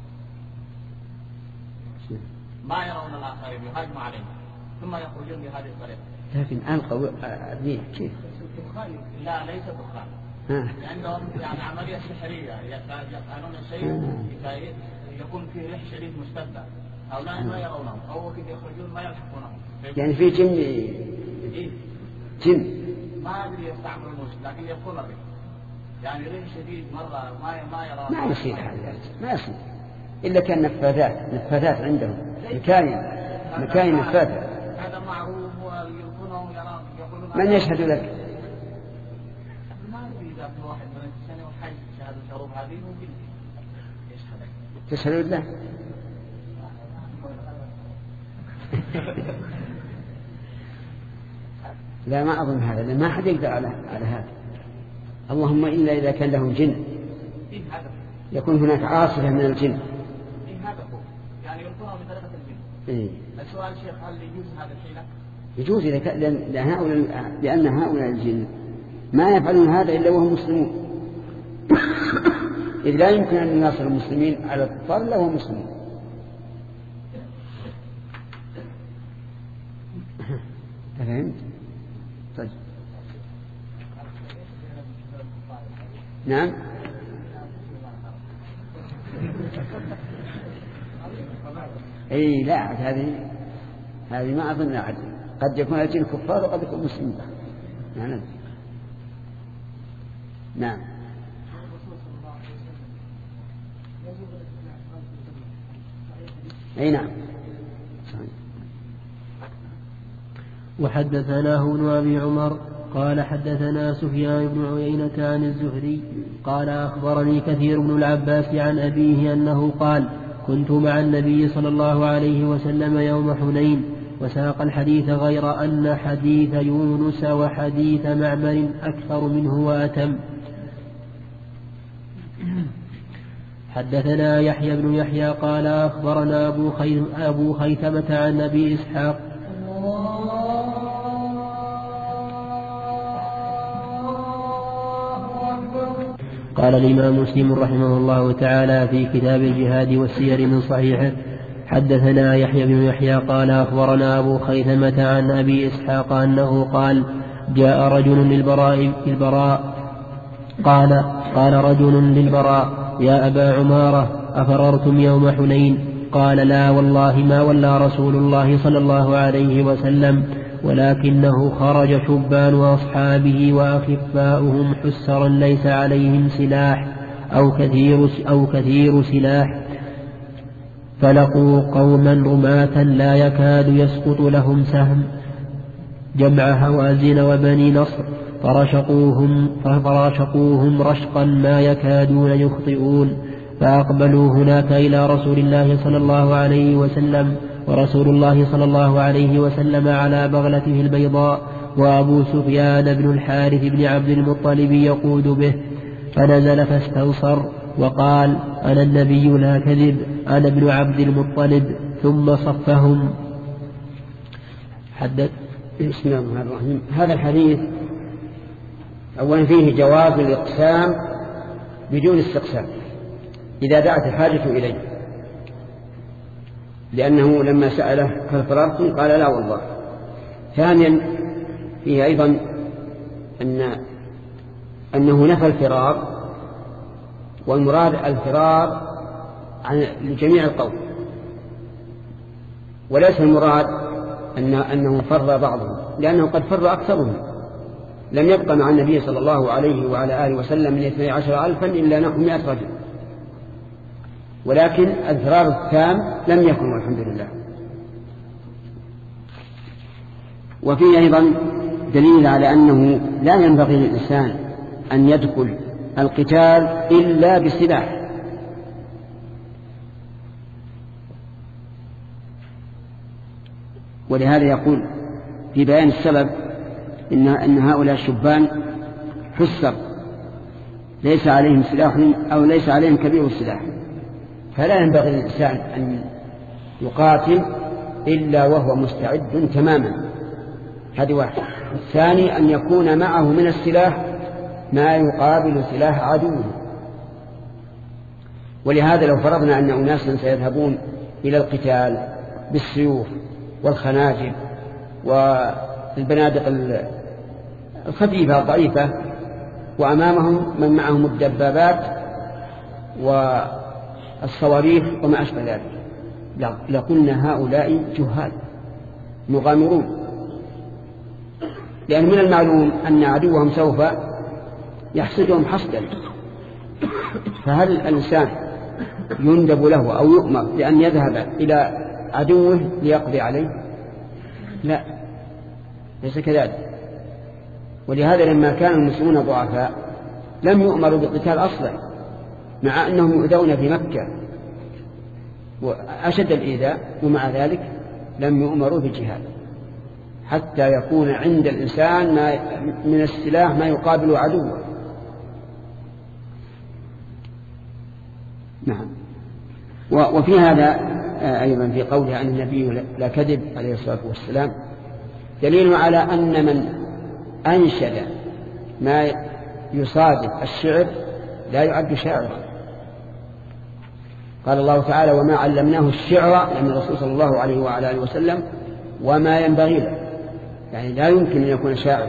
ما يرون الآخرين يهاجموا عليهم ثم يخرجون بهذه الطريقة. لكن ألقوا الريح كيف؟ لا ليس دخان. عندهم يعني عملية سحرية يفعلون شيء يكون فيه ريح شديد مشتدة هؤلاء ما يرونهم أو وقت يخرجون ما يلحقونهم. يعني في جن ما أدري يستعملون لكن يكون الريح يعني ريح شديد مرة ما يرى. ما يصير هذا ما يصير إلا كان نفاذات عندهم مكاين نفاذة. هذا معروف ويكونهم يقولون من يشهد لك؟ ما أدري إذا في واحد من السنة وحي شهادة الحروب هذه ممكن يشهد. تشهد لله؟ لا ما أظن هذا، لأن ما حد يقدر على هذا. اللهم إلا إذا كان لهم جن يكون هناك عاصفة من الجن. يعني يلقونها بطريقة الجن. السؤال شيخ هل يجوز هذا الحيلة؟ يجوز لأن هؤلاء الجن ما يفعلون هذا إلا وهم مسلمون. إذ لا يمكن أن يناصر المسلمين على الكفار إلا وهم مسلمون. فهمت؟ طيب. نعم. اي لا هذه ما اظن عاد، قد يكون الجن كفار وقد يكون مسلمين. نعم. أي نعم. وحدثناه ابن أبي عمر قال حدثنا سفيان بن عيينة عن الزهري قال أخبرني كثير بن العباس عن أبيه أنه قال كنت مع النبي صلى الله عليه وسلم يوم حنين، وساق الحديث غير أن حديث يونس وحديث معمر أكثر منه وأتم. حدثنا يحيى بن يحيى قال أخبرنا أبو خيثمة عن أبي إسحاق قال الإمام مسلم رحمه الله تعالى في كتاب الجهاد والسير من صحيحه حدثنا يحيى بن يحيى قال أخبرنا أبو خيثمة عن أبي إسحاق أنه قال جاء رجل للبراء قال رجل للبراء يا أبا عمارة أفررتم يوم حنين؟ قال لا والله ما ولى رسول الله صلى الله عليه وسلم، ولكنه خرج شبان أصحابه وأخفاؤهم حسرا ليس عليهم سلاح أو كثير سلاح، فلقوا قوما رماة لا يكاد يسقط لهم سهم جمع هوازن وبني نصر، فرشقوهم رشقا ما يكادون يخطئون، فأقبلوا هناك إلى رسول الله صلى الله عليه وسلم، ورسول الله صلى الله عليه وسلم على بغلته البيضاء، وأبو سفيان بن الحارث بن عبد المطلب يقود به، فنزل فاستنصر وقال أنا النبي لا كذب، أنا ابن عبد المطلب، ثم صفهم. بسم الله الرحمن الرحيم. هذا الحديث أولا فيه جواز الإقسام بدون استقسام إذا دعت الحاجة إليه، لأنه لما سأله هل فررتم قال لا والله. ثانيا فيه أيضا أنه نفى الفرار، والمراد الفرار لجميع القوم، وليس المراد أنه فر بعضهم، لأنه قد فر أكثرهم، لم يبقى مع النبي صلى الله عليه وعلى آله وسلم من 12,000 إلا نحو 100 رجل، ولكن الفرار التام لم يكن والحمد لله. وفيه أيضا دليل على أنه لا ينبغي للإنسان أن يدخل القتال إلا بسلاح، ولهذا يقول في بيان السبب إن هؤلاء الشبان حسر ليس عليهم سلاح أو ليس عليهم كبير السلاح، فلا ينبغي للإنسان أن يقاتل إلا وهو مستعد تماما، هذه واحد. الثاني أن يكون معه من السلاح ما يقابل سلاح عدوه. ولهذا لو فرضنا أن أناسا سيذهبون إلى القتال بالسيوف والخناجر والبنادق الخفيفة الضعيفة، وأمامهم من معهم الدبابات والصواريخ وما أشبه ذلك، لقلنا هؤلاء جهال مغامرون، لأن من المعلوم أن عدوهم سوف يحصدهم حصدا. فهل الإنسان يندب له أو يؤمر بأن يذهب إلى عدوه ليقضي عليه؟ لا، ليس كذلك. ولهذا لما كان المسلمون ضعفاء لم يؤمروا بالقتال أصلا، مع أنهم يؤذون في مكة وأشد الإيذاء، ومع ذلك لم يؤمروا بالجهاد حتى يكون عند الإنسان من السلاح ما يقابل عدوه. نعم. وفي هذا أيضا في قوله عن النبي لا كذب عليه الصلاة والسلام دليل على أن من أنشد ما يصادف الشعر لا يعد شاعرا. قال الله تعالى وما علمناه الشعر، لأن الرسول صلى الله عليه وعلى آله وسلم وما ينبغي له، يعني لا يمكن أن يكون شاعر.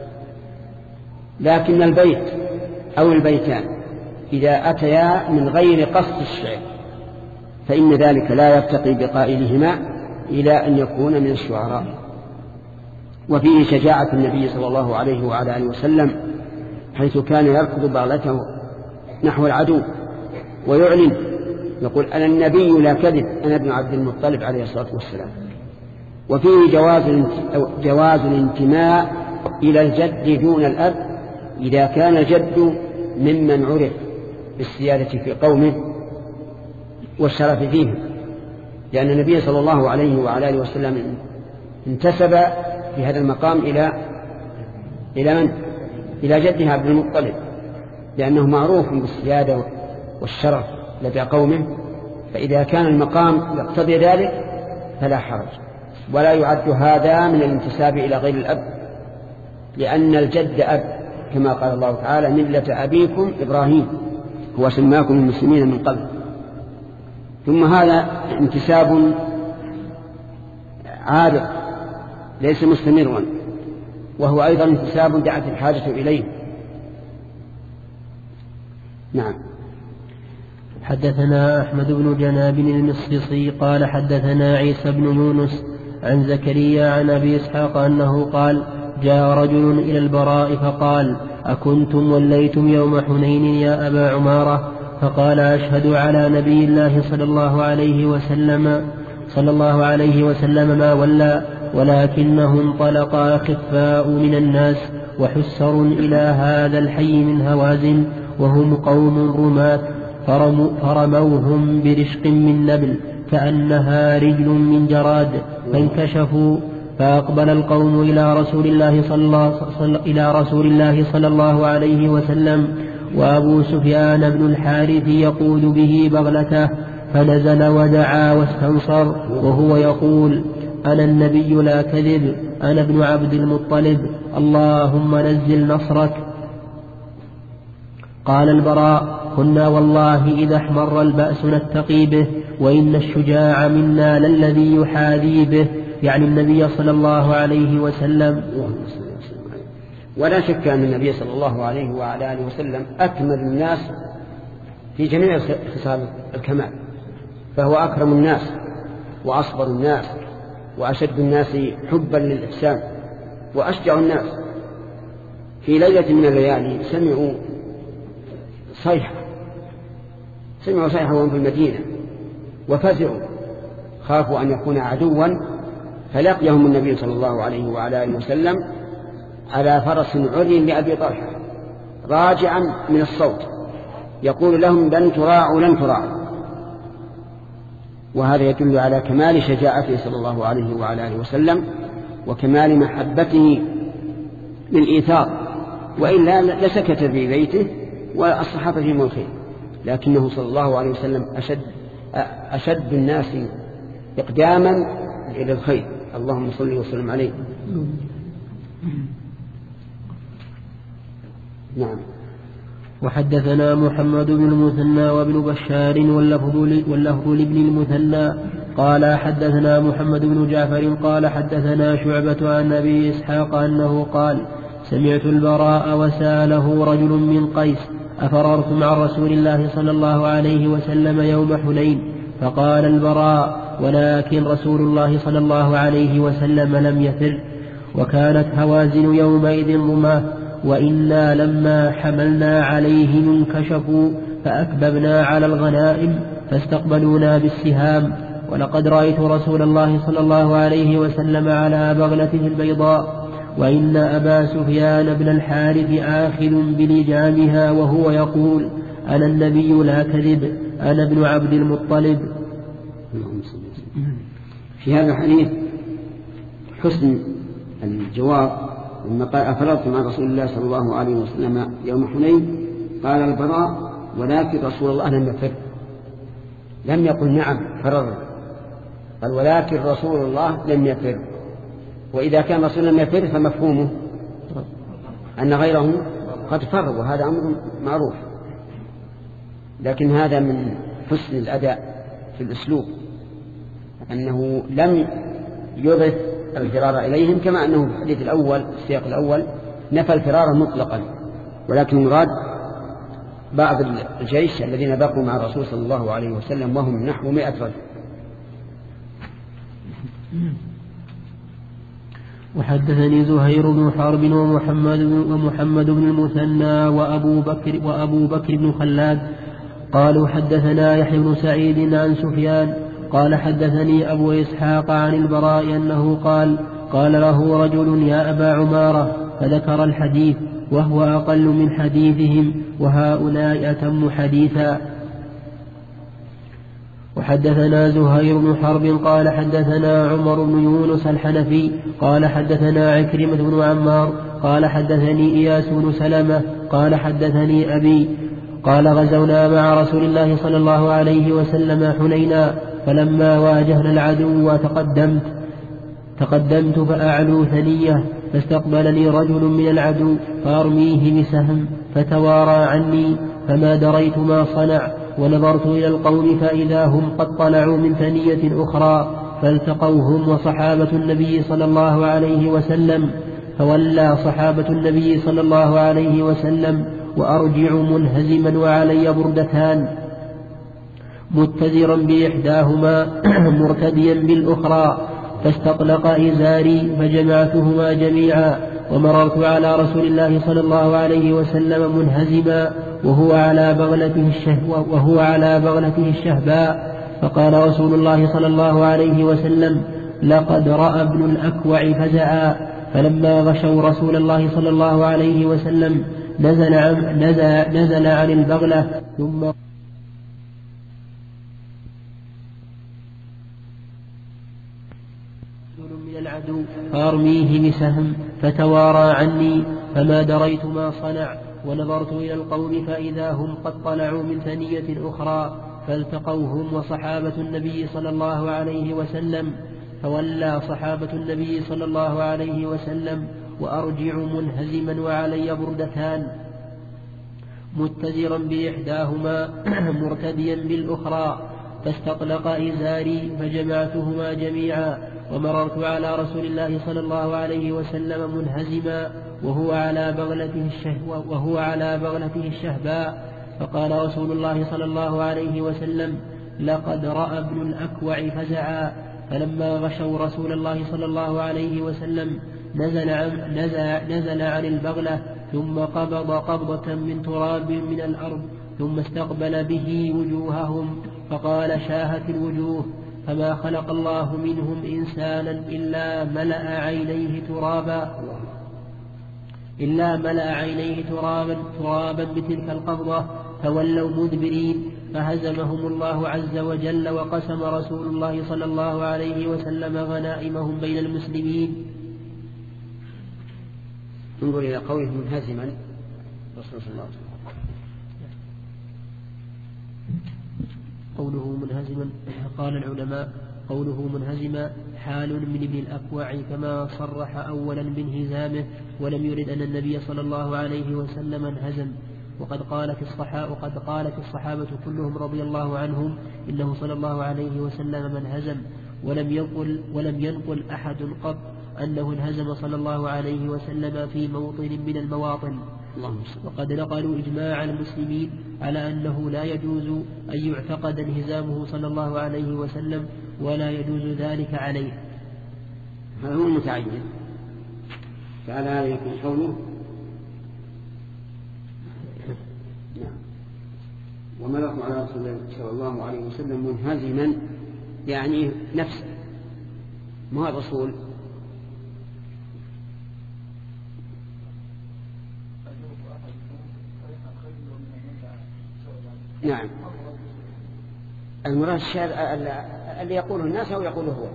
لكن البيت أو البيتان إذا أتيا من غير قصد الشعر فإن ذلك لا يرتقي بقائلهما إلى أن يكون من الشعراء. وفيه شجاعة النبي صلى الله عليه وعلى آله وسلم حيث كان يركض بغلته نحو العدو ويعلن يقول أنا النبي لا كذب أنا ابن عبد المطلب عليه الصلاة والسلام. وفيه جواز الانتماء إلى الجد دون الأب إذا كان الجد ممن عرف بالسيادة في قومه والشرف فيه، لأن النبي صلى الله عليه وعلى آله وسلم انتسب في هذا المقام إلى من؟ إلى جده عبد المطلب، لأنه معروف بالسيادة والشرف لدى قومه، فإذا كان المقام يقتضي ذلك فلا حرج، ولا يعد هذا من الانتساب إلى غير الأب، لأن الجد أب كما قال الله تعالى ملة أبيكم إبراهيم هو سماكم المسلمين من قبل. ثم هذا انتساب عابر ليس مستمرا، وهو أيضا انتساب دعت الحاجة إليه. نعم. حدثنا أحمد بن جناب المصيصي قال حدثنا عيسى بن يونس عن زكريا عن أبي إسحاق أنه قال جاء رجل إلى البراء فقال أكنتم وليتم يوم حنين يا أبا عمارة؟ فقال أشهد على نبي الله صلى الله عليه وسلم ما ولى، ولكنه انطلق أخفاء من الناس وحسر إلى هذا الحي من هوازن وهم قوم رماة فرموهم برشق من نبل كأنها رجل من جراد فانكشفوا، فأقبل القوم إلى رسول الله صلى الله عليه وسلم وأبو سفيان بن الحارث يقود به بغلته، فنزل ودعا واستنصر وهو يقول أنا النبي لا كذب أنا ابن عبد المطلب اللهم نزل نصرك. قال البراء كنا والله إذا احمر البأس نتقي به وإن الشجاع منا للذي يحاذي به، يعني النبي صلى الله عليه وسلم. ولا شك أن النبي صلى الله عليه وعلى آله وسلم أكمل الناس في جميع خصال الكمال، فهو أكرم الناس وأصبر الناس وأشد الناس حبا للإحسان وأشجع الناس. في ليلة من الليالي سمعوا صيحة وهم في المدينة وفزعوا، خافوا أن يكون عدوا، فلقيهم النبي صلى الله عليه وعلى آله وسلم على فرس عري لأبي طلحة راجعا من الصوت يقول لهم لن تراعوا. وهذا يدل على كمال شجاعته صلى الله عليه وعلى آله وسلم وكمال محبته للإيثار، وإلا لسكت في بيته والصحابة فيهم الخير، لكنه صلى الله عليه وسلم أشد الناس إقداما إلى الخير. اللهم صل وسلم عليه. نعم. وحدثنا محمد بن المثنى وابن بشار واللفظ لابن المثنى قال حدثنا محمد بن جعفر قال حدثنا شعبة عن أبي إسحاق أنه قال سمعت البراء وسأله رجل من قيس أفررتم عن رسول الله صلى الله عليه وسلم يوم حنين؟ فقال البراء ولكن رسول الله صلى الله عليه وسلم لم يفر، وكانت هوازن يومئذ رماه، وإنا لما حملنا عليهم انكشفوا فأكببنا على الغنائم فاستقبلونا بالسهام، ولقد رأيت رسول الله صلى الله عليه وسلم على بغلته البيضاء، وإن أبا سفيان بن الحارث آخذ بلجامها وهو يقول أنا النبي لا كذب أنا ابن عبد المطلب. في هذا الحديث حسن الجواب لما قال أفررتم عن رسول الله صلى الله عليه وسلم يوم حنين؟ قال البراء ولكن رسول الله لم يفر، لم يقل نعم فرر، قال ولكن رسول الله لم يفر. وإذا كان رسول لم يفر فمفهومه أن غيره قد فر، وهذا أمر معروف، لكن هذا من حسن الأداء في الأسلوب أنه لم يضف الفرار إليهم، كما أنه في الحديث الأول السياق الأول نفى الفرار مطلقا، ولكن مراد بعض الجيش الذين بقوا مع الرسول صلى الله عليه وسلم وهم نحو 100 رجل. وحدثني زهير بن حرب ومحمد بن المثنى وأبو بكر بن خلاد قالوا حدثنا يحيى بن سعيد عن سفيان قال حدثني أبو إسحاق عن البراء أنه قال له رجل يا أبا عمارة فذكر الحديث وهو أقل من حديثهم وهؤلاء أتم حديثا. وحدثنا زهير بن حرب قال حدثنا عمر بن يونس الحنفي قال حدثنا عكرمة بن عمار قال حدثني إياس بن سلمة قال حدثني أبي قال غزونا مع رسول الله صلى الله عليه وسلم حنينا فلما واجهنا العدو تقدمت فأعلو ثنية فاستقبلني رجل من العدو فأرميه بسهم فتوارى عني فما دريت ما صنع ونظرت إلى القوم فإذا هم قد طلعوا من ثنية أخرى فالتقوهم وصحابة النبي صلى الله عليه وسلم فولى صحابة النبي صلى الله عليه وسلم وأرجع منهزما وعلي بردتان متزرا بإحداهما مرتديا بالأخرى فاستطلق إزاري فجمعتهما جميعا ومررت على رسول الله صلى الله عليه وسلم منهزما وهو على بغلته الشهباء فقال رسول الله صلى الله عليه وسلم لقد رأى ابن الأكوع فزعا فلما غشوا رسول الله صلى الله عليه وسلم نزل عن البغلة ثم من العدو فأرميه بسهم فتوارى عني فما دريت ما صنع ونظرت إلى القوم فإذا هم قد طلعوا من ثنية أخرى فالتقوهم وصحابة النبي صلى الله عليه وسلم فولى صحابة النبي صلى الله عليه وسلم وأرجع منهزما وعلي بردتان متزرا بإحداهما مرتديا بالأخرى فاستطلق إزاري فجمعتهما جميعا ومررت على رسول الله صلى الله عليه وسلم منهزما وهو على بغلته الشهباء فقال رسول الله صلى الله عليه وسلم لقد رأى ابن الأكوع فزعا فلما غشوا رسول الله صلى الله عليه وسلم نزل عن البغلة ثم قبض قبضة من تراب من الأرض ثم استقبل به وجوههم فقال شاهت الوجوه فما خلق الله منهم إنسانا إلا ملأ عينيه ترابا بتلك القبضة فولوا مدبرين فهزمهم الله عز وجل وقسم رسول الله صلى الله عليه وسلم غنائمهم بين المسلمين. انظر إلى قوله منهزما رسول الله صلى الله عليه وسلم قوله منهزما قال العلماء قوله منهزما حال من ابن الأكوع كما صرح أولا بانهزامه ولم يرد أن النبي صلى الله عليه وسلم انهزم وقد قالت الصحابة كلهم رضي الله عنهم إنه صلى الله عليه وسلم منهزم ولم ينقل أحد قط أنه انهزم صلى الله عليه وسلم في موطن من المواطن. وقد نقلوا إجماع المسلمين على أنه لا يجوز أن يعتقد انهزامه صلى الله عليه وسلم ولا يجوز ذلك عليه. هذا هو المتعين. فعلى يكون قوله وملك على رسول الله صلى الله عليه وسلم منهزما يعني نفسه ما الرسول نعم المراد اللي يقوله الناس أو يقوله هو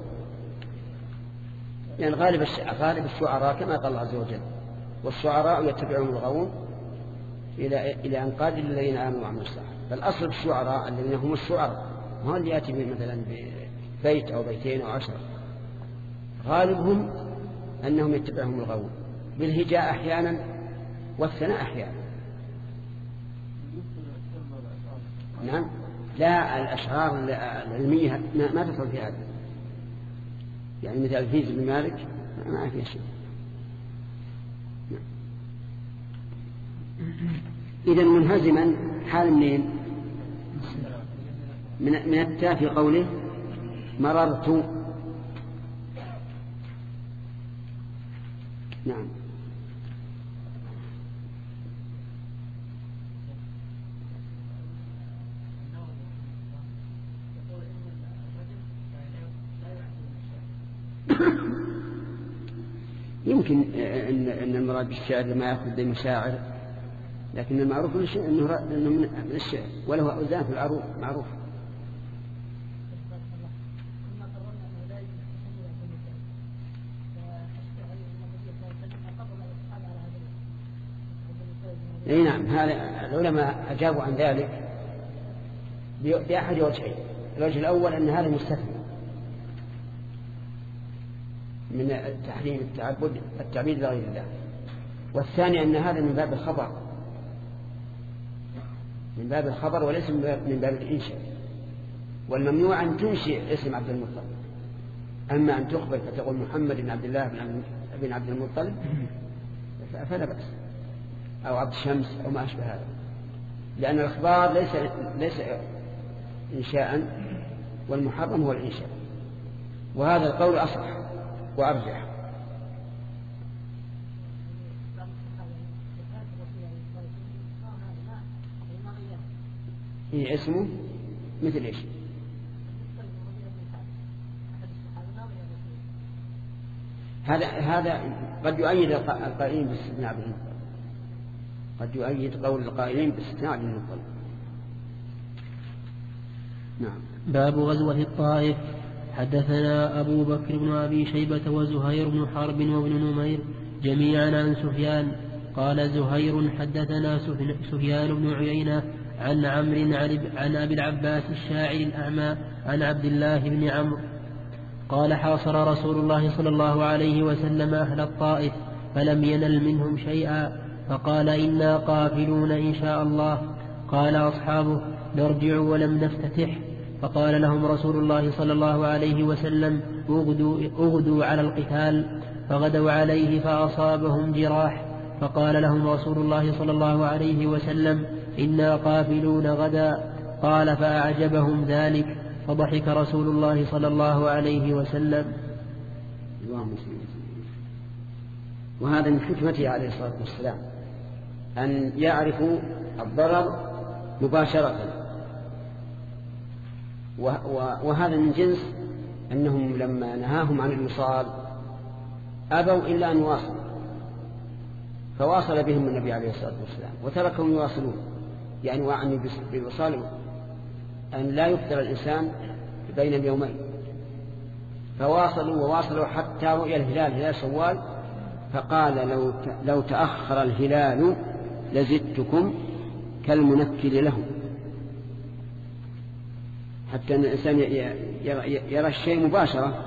يعني غالب الشعراء كما قال الله عز وجل والشعراء يتبعون الغاوون إلى أن قال الذين آمنوا وعملوا الصالحات. فالأصل الشعراء الذين هم الشعراء ما اللي يأتي مثلا ببيت أو بيتين أو 10 غالبهم أنهم يتبعهم الغاوون بالهجاء أحيانا والثناء أحيانا. نعم لا الأشعار العلمية ما تدخل في هذا يعني مثل الفيز بن مالك ما فيها شيء. إذا منهزما حال منين من التاء في قوله مررت. نعم يمكن أن المراد بالشعر لما يأخذ دم شاعر، لكن المعروف أنه من الشعر، وله أوزان في العروض معروف. اي نعم، هذا العلماء أجابوا عن ذلك بأحد وجهين. الوجه الأول أن هذا مستثنى من تحريم التعبيد لغير الله، والثاني أن هذا من باب الخبر، من باب الخبر وليس من باب الإنشاء. والممنوع أن تنشئ اسم عبد المطلب، أما أن تخبر فتقول محمد بن عبد الله بن عبد المطلب فلا بأس، أو عبد الشمس أو ما أشبه هذا، لأن الإخبار ليس إنشاء، والمحرم هو الإنشاء، وهذا القول أصح وأرجح. إيه اسمه مثل إيش؟ هذا قد يؤيد القائلين باستثناء عبد المطلب، قد يؤيد قول القائلين باستثناء عبد المطلب. نعم. باب غزوة الطائف. حدثنا أبو بكر بن أبي شيبة وزهير بن حرب وابن نمير جميعا عن سفيان قال زهير حدثنا سفيان بن عيينة عن عمرو عن أبي العباس الشاعر الأعمى عن عبد الله بن عمرو قال حاصر رسول الله صلى الله عليه وسلم أهل الطائف فلم ينل منهم شيئا، فقال إنا قافلون إن شاء الله. قال أصحابه نرجع ولم نفتتح، فقال لهم رسول الله صلى الله عليه وسلم اغدوا على القتال، فغدوا عليه فأصابهم جراح، فقال لهم رسول الله صلى الله عليه وسلم إنا قافلون غدا. قال فأعجبهم ذلك، فضحك رسول الله صلى الله عليه وسلم. وهذا من حكمته عليه الصلاة والسلام أن يعرفوا الضرر مباشرة، وهذا من جنس أنهم لما نهاهم عن الوصال أبوا إلا أن يواصلوا، فواصل بهم النبي عليه الصلاة والسلام وتركهم يواصلون، يعني وعني بالوصال أن لا يفطر الإنسان بين اليومين، فواصلوا وواصلوا حتى رؤي الهلال هلال شوال، فقال لو تأخر الهلال لزدتكم كالمنكل له، حتى أن الإنسان يرى الشيء مباشرة.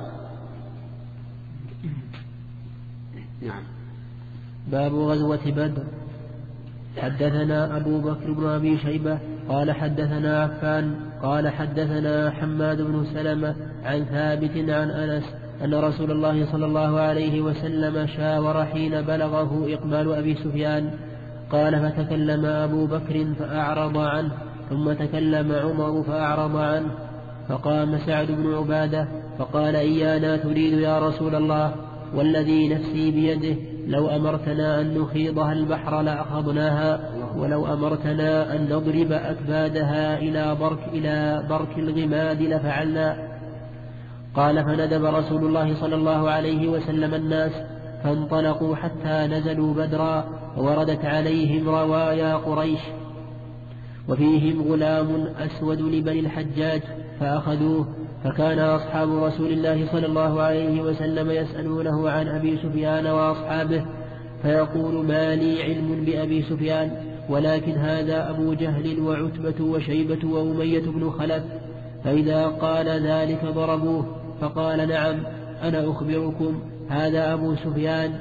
نعم. باب غزوة بدر. حدثنا أبو بكر بن أبي شيبة قال حدثنا عفان قال حدثنا حماد بن سلمة عن ثابت عن أنس أن رسول الله صلى الله عليه وسلم شاور حين بلغه إقبال أبي سفيان. قال فتكلم أبو بكر فأعرض عنه، ثم تكلم عمر فأعرض عنه، فقام سعد بن عبادة فقال إيانا تريد يا رسول الله؟ والذي نفسي بيده لو أمرتنا أن نخيضها البحر لأخذناها، ولو أمرتنا أن نضرب أكبادها إلى برك الغماد لفعلنا. قال فندب رسول الله صلى الله عليه وسلم الناس فانطلقوا حتى نزلوا بدرا، ووردت عليهم روايا قريش وفيهم غلام أسود لبني الحجاج فأخذوه، فكان أصحاب رسول الله صلى الله عليه وسلم يسألونه عن أبي سفيان وأصحابه، فيقول ما لي علم بأبي سفيان، ولكن هذا أبو جهل وعتبة وشيبة وأمية بن خلف، فإذا قال ذلك ضربوه، فقال نعم أنا أخبركم هذا أبو سفيان.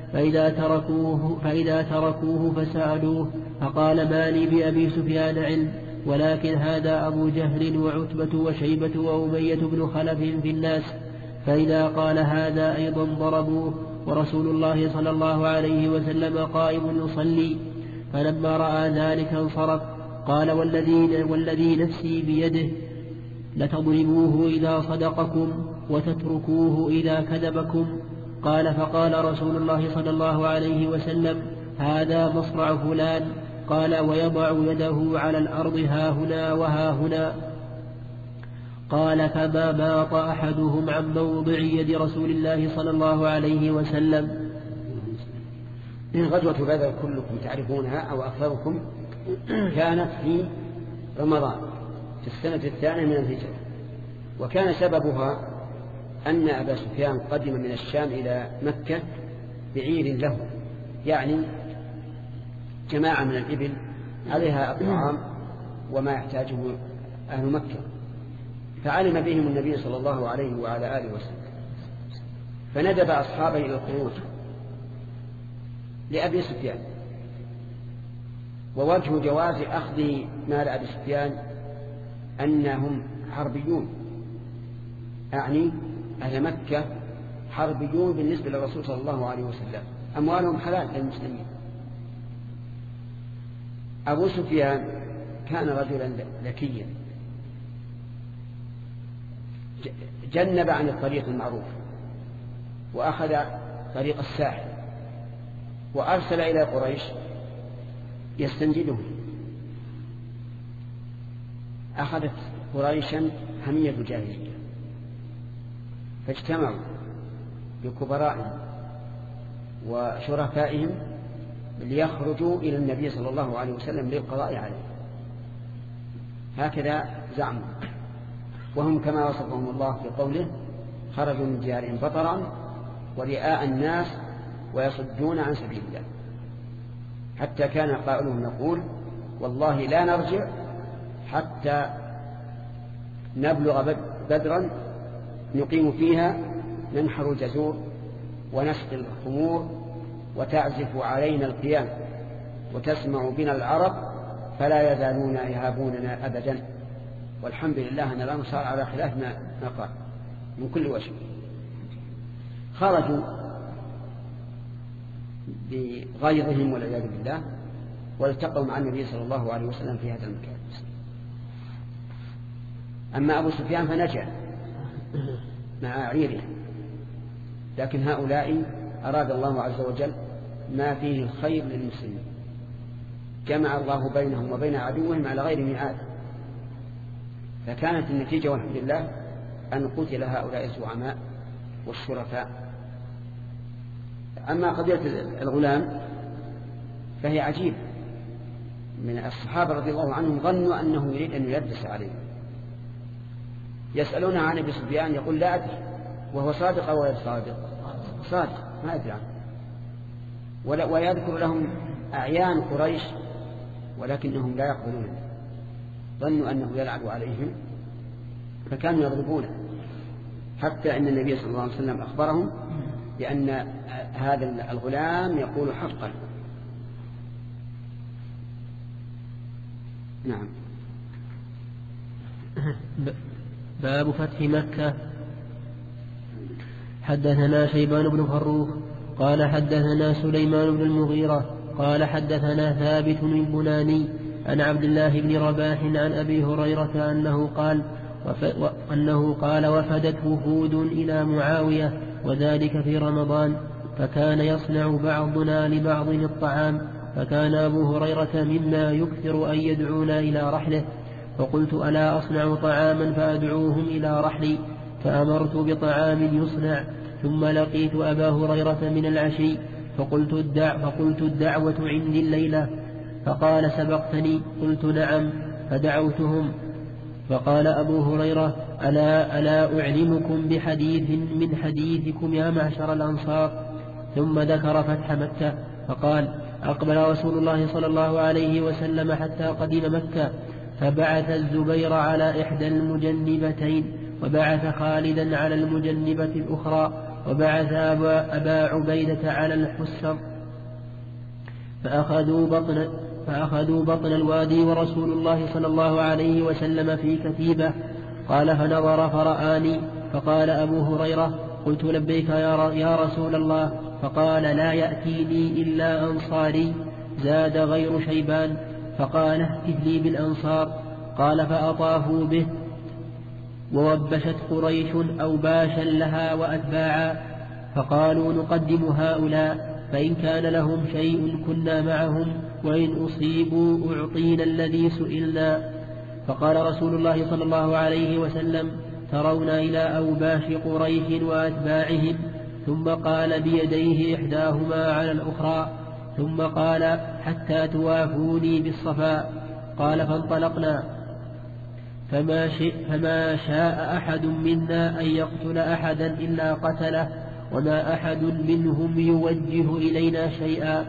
فإذا تركوه فسألوه فقال ما لي بأبي سفيان علم، ولكن هذا أبو جهل وعتبة وشيبة وأمية بن خلف في الناس، فإذا قال هذا أيضا ضربوه، ورسول الله صلى الله عليه وسلم قائم يصلي. فلما رأى ذلك انصرف. قال والذي نفسي بيده لتضربوه إذا صدقكم وتتركوه إذا كذبكم. قال فقال رسول الله صلى الله عليه وسلم هذا مصرع فلان. قال ويضع يده على الأرض ها هنا وها هنا. قال فما ماط أحدهم عن موضع يد رسول الله صلى الله عليه وسلم. من غزوة بدر كلكم تعرفونها أو أكثركم كانت في رمضان في السنة الثانية من الهجرة، وكان سببها أن أبا سفيان قدم من الشام إلى مكة بعير له، يعني جماعة من الإبل عليها الطعام وما يحتاجه أهل مكة، فعلم بهم النبي صلى الله عليه وعلى آله وسلم، فندب أصحابه إلى الخروج لأبي سفيان. ووجه جواز أخذ مال أبي سفيان أنهم حربيون، يعني أهل مكة حربيون بالنسبة للرسول صلى الله عليه وسلم، أموالهم حلال للمسلمين. أبو سفيان كان رجلا ذكيا جنب عن الطريق المعروف وأخذ طريق الساحل، وأرسل إلى قريش يستنجدهم. أخذت قريشا حمية الجاهلية، فاجتمعوا بكبرائهم وشرفائهم ليخرجوا إلى النبي صلى الله عليه وسلم للقضاء عليه، هكذا زعموا، وهم كما وصفهم الله في قوله: خرجوا من ديارهم بطرا ورئاء الناس ويصدون عن سبيل الله، حتى كان قائلهم يقول: والله لا نرجع حتى نبلغ بدرا نقيم فيها ننحر الجزور ونسقي الخمور وتعزف علينا القيام وتسمع بنا العرب فلا يزالون يهابوننا أبدا. والحمد لله أن لا نصار على خلاف ما قال من كل وجه. خرجوا بغيظهم والعياذ بالله والتقوا مع النبي صلى الله عليه وسلم في هذا المكان. أما أبو سفيان فنجا مع عيره، لكن هؤلاء أراد الله عز وجل ما فيه الخير للمسلمين، جمع الله بينهم وبين عدوهم على غير ميعاد، فكانت النتيجة والحمد لله أن قتل هؤلاء الزعماء والشرفاء. أما قضية الغلام فهي عجيبة، من الصحابة رضي الله عنهم ظنوا أنه يريد أن يلبس عليهم، يسألون عن أبي سفيان يقول لا أدري، وهو صادق أو غير صادق؟ صادق ما أدري عنه، ويذكر لهم أعيان قريش ولكنهم لا يقبلون، ظنوا أنه يلعب عليهم فكانوا يضربونه، حتى أن النبي صلى الله عليه وسلم أخبرهم بأن هذا الغلام يقول حقا. نعم. باب فتح مكة. حدثنا شيبان بن فروخ قال حدثنا سليمان بن المغيرة قال حدثنا ثابت البناني عن عبد الله بن رباح عن أبي هريرة أنه قال وفدت وفود إلى معاوية وذلك في رمضان، فكان يصنع بعضنا لبعض الطعام، فكان أبو هريرة مما يكثر أن يدعونا إلى رحله، فقلت ألا أصنع طعاما فأدعوهم إلى رحلي، فأمرت بطعام يصنع، ثم لقيت أبا هريرة من العشي فقلت الدعوة عندي الليلة، فقال سبقتني؟ قلت نعم، فدعوتهم، فقال أبو هريرة ألا أعلمكم بحديث من حديثكم يا معشر الأنصار؟ ثم ذكر فتح مكة فقال أقبل رسول الله صلى الله عليه وسلم حتى قدم مكة، فبعث الزبير على إحدى المجنبتين، وبعث خالدا على المجنبة الأخرى، وبعث أبا عبيدة على الحسر، فأخذوا بطن الوادي ورسول الله صلى الله عليه وسلم في كتيبة. قال فنظر فرآني، فقال أبو هريرة قلت لبيك يا رسول الله، فقال لا يأتيني إلا أنصاري زاد غير شيبان، فقال اهتف لي بالأنصار. قال فأطافوا به، ووبشت قريش أوباشا لها وأتباعا، فقالوا نقدم هؤلاء، فإن كان لهم شيء كنا معهم، وإن أصيبوا أعطينا الذي سئلنا. فقال رسول الله صلى الله عليه وسلم: ترون إلى أوباش قريش وأتباعهم. ثم قال بيديه إحداهما على الأخرى، ثم قال: حتى توافوني بالصفا. قال: فانطلقنا، فما شاء أحد منا أن يقتل أحدا إلا قتله، وما أحد منهم يوجه إلينا شيئا.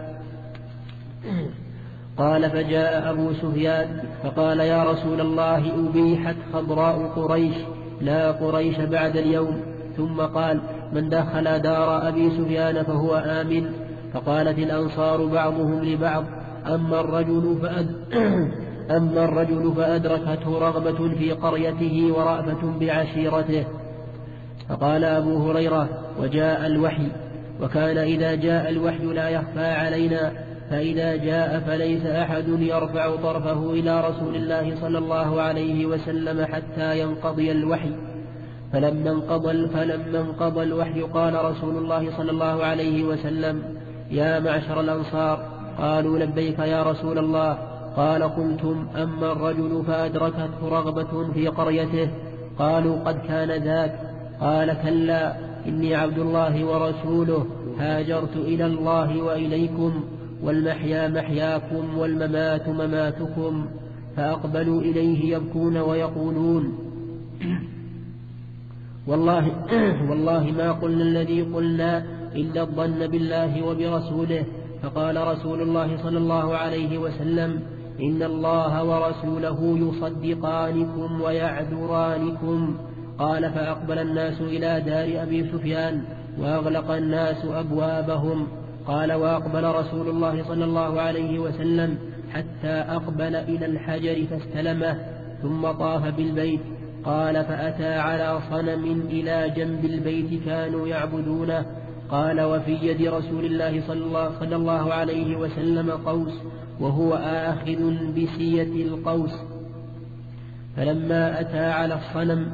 قال: فجاء أبو سفيان فقال: يا رسول الله، أبيحت خضراء قريش، لا قريش بعد اليوم. ثم قال: من دخل دار أبي سفيان فهو آمن. فقالت الأنصار بعضهم لبعض: أما الرجل فأدركته رغبة في قريته ورأفة بعشيرته. فقال أبو هريرة: وجاء الوحي، وكان إذا جاء الوحي لا يخفى علينا، فإذا جاء فليس أحد يرفع طرفه إلى رسول الله صلى الله عليه وسلم حتى ينقضي الوحي. فلما انقضى الوحي قال رسول الله صلى الله عليه وسلم: يا معشر الأنصار. قالوا: لبيك يا رسول الله. قال: قلتم: أما الرجل فأدركته رغبة في قريته. قالوا: قد كان ذاك. قال: كلا، إني عبد الله ورسوله، هاجرت إلى الله وإليكم، والمحيا محياكم والممات مماتكم. فأقبلوا إليه يبكون ويقولون: والله ما قلنا الذي قلنا إلا الظن بالله وبرسوله. فقال رسول الله صلى الله عليه وسلم: إن الله ورسوله يصدقانكم ويعذرانكم. قال: فأقبل الناس إلى دار أبي سفيان وأغلق الناس أبوابهم. قال: وأقبل رسول الله صلى الله عليه وسلم حتى أقبل إلى الحجر فاستلمه، ثم طاف بالبيت. قال: فأتى على صنم إلى جنب البيت كانوا يعبدونه. قال: وفي يد رسول الله صلى الله عليه وسلم قوس، وهو آخذ بسية القوس. فلما أتى على الصنم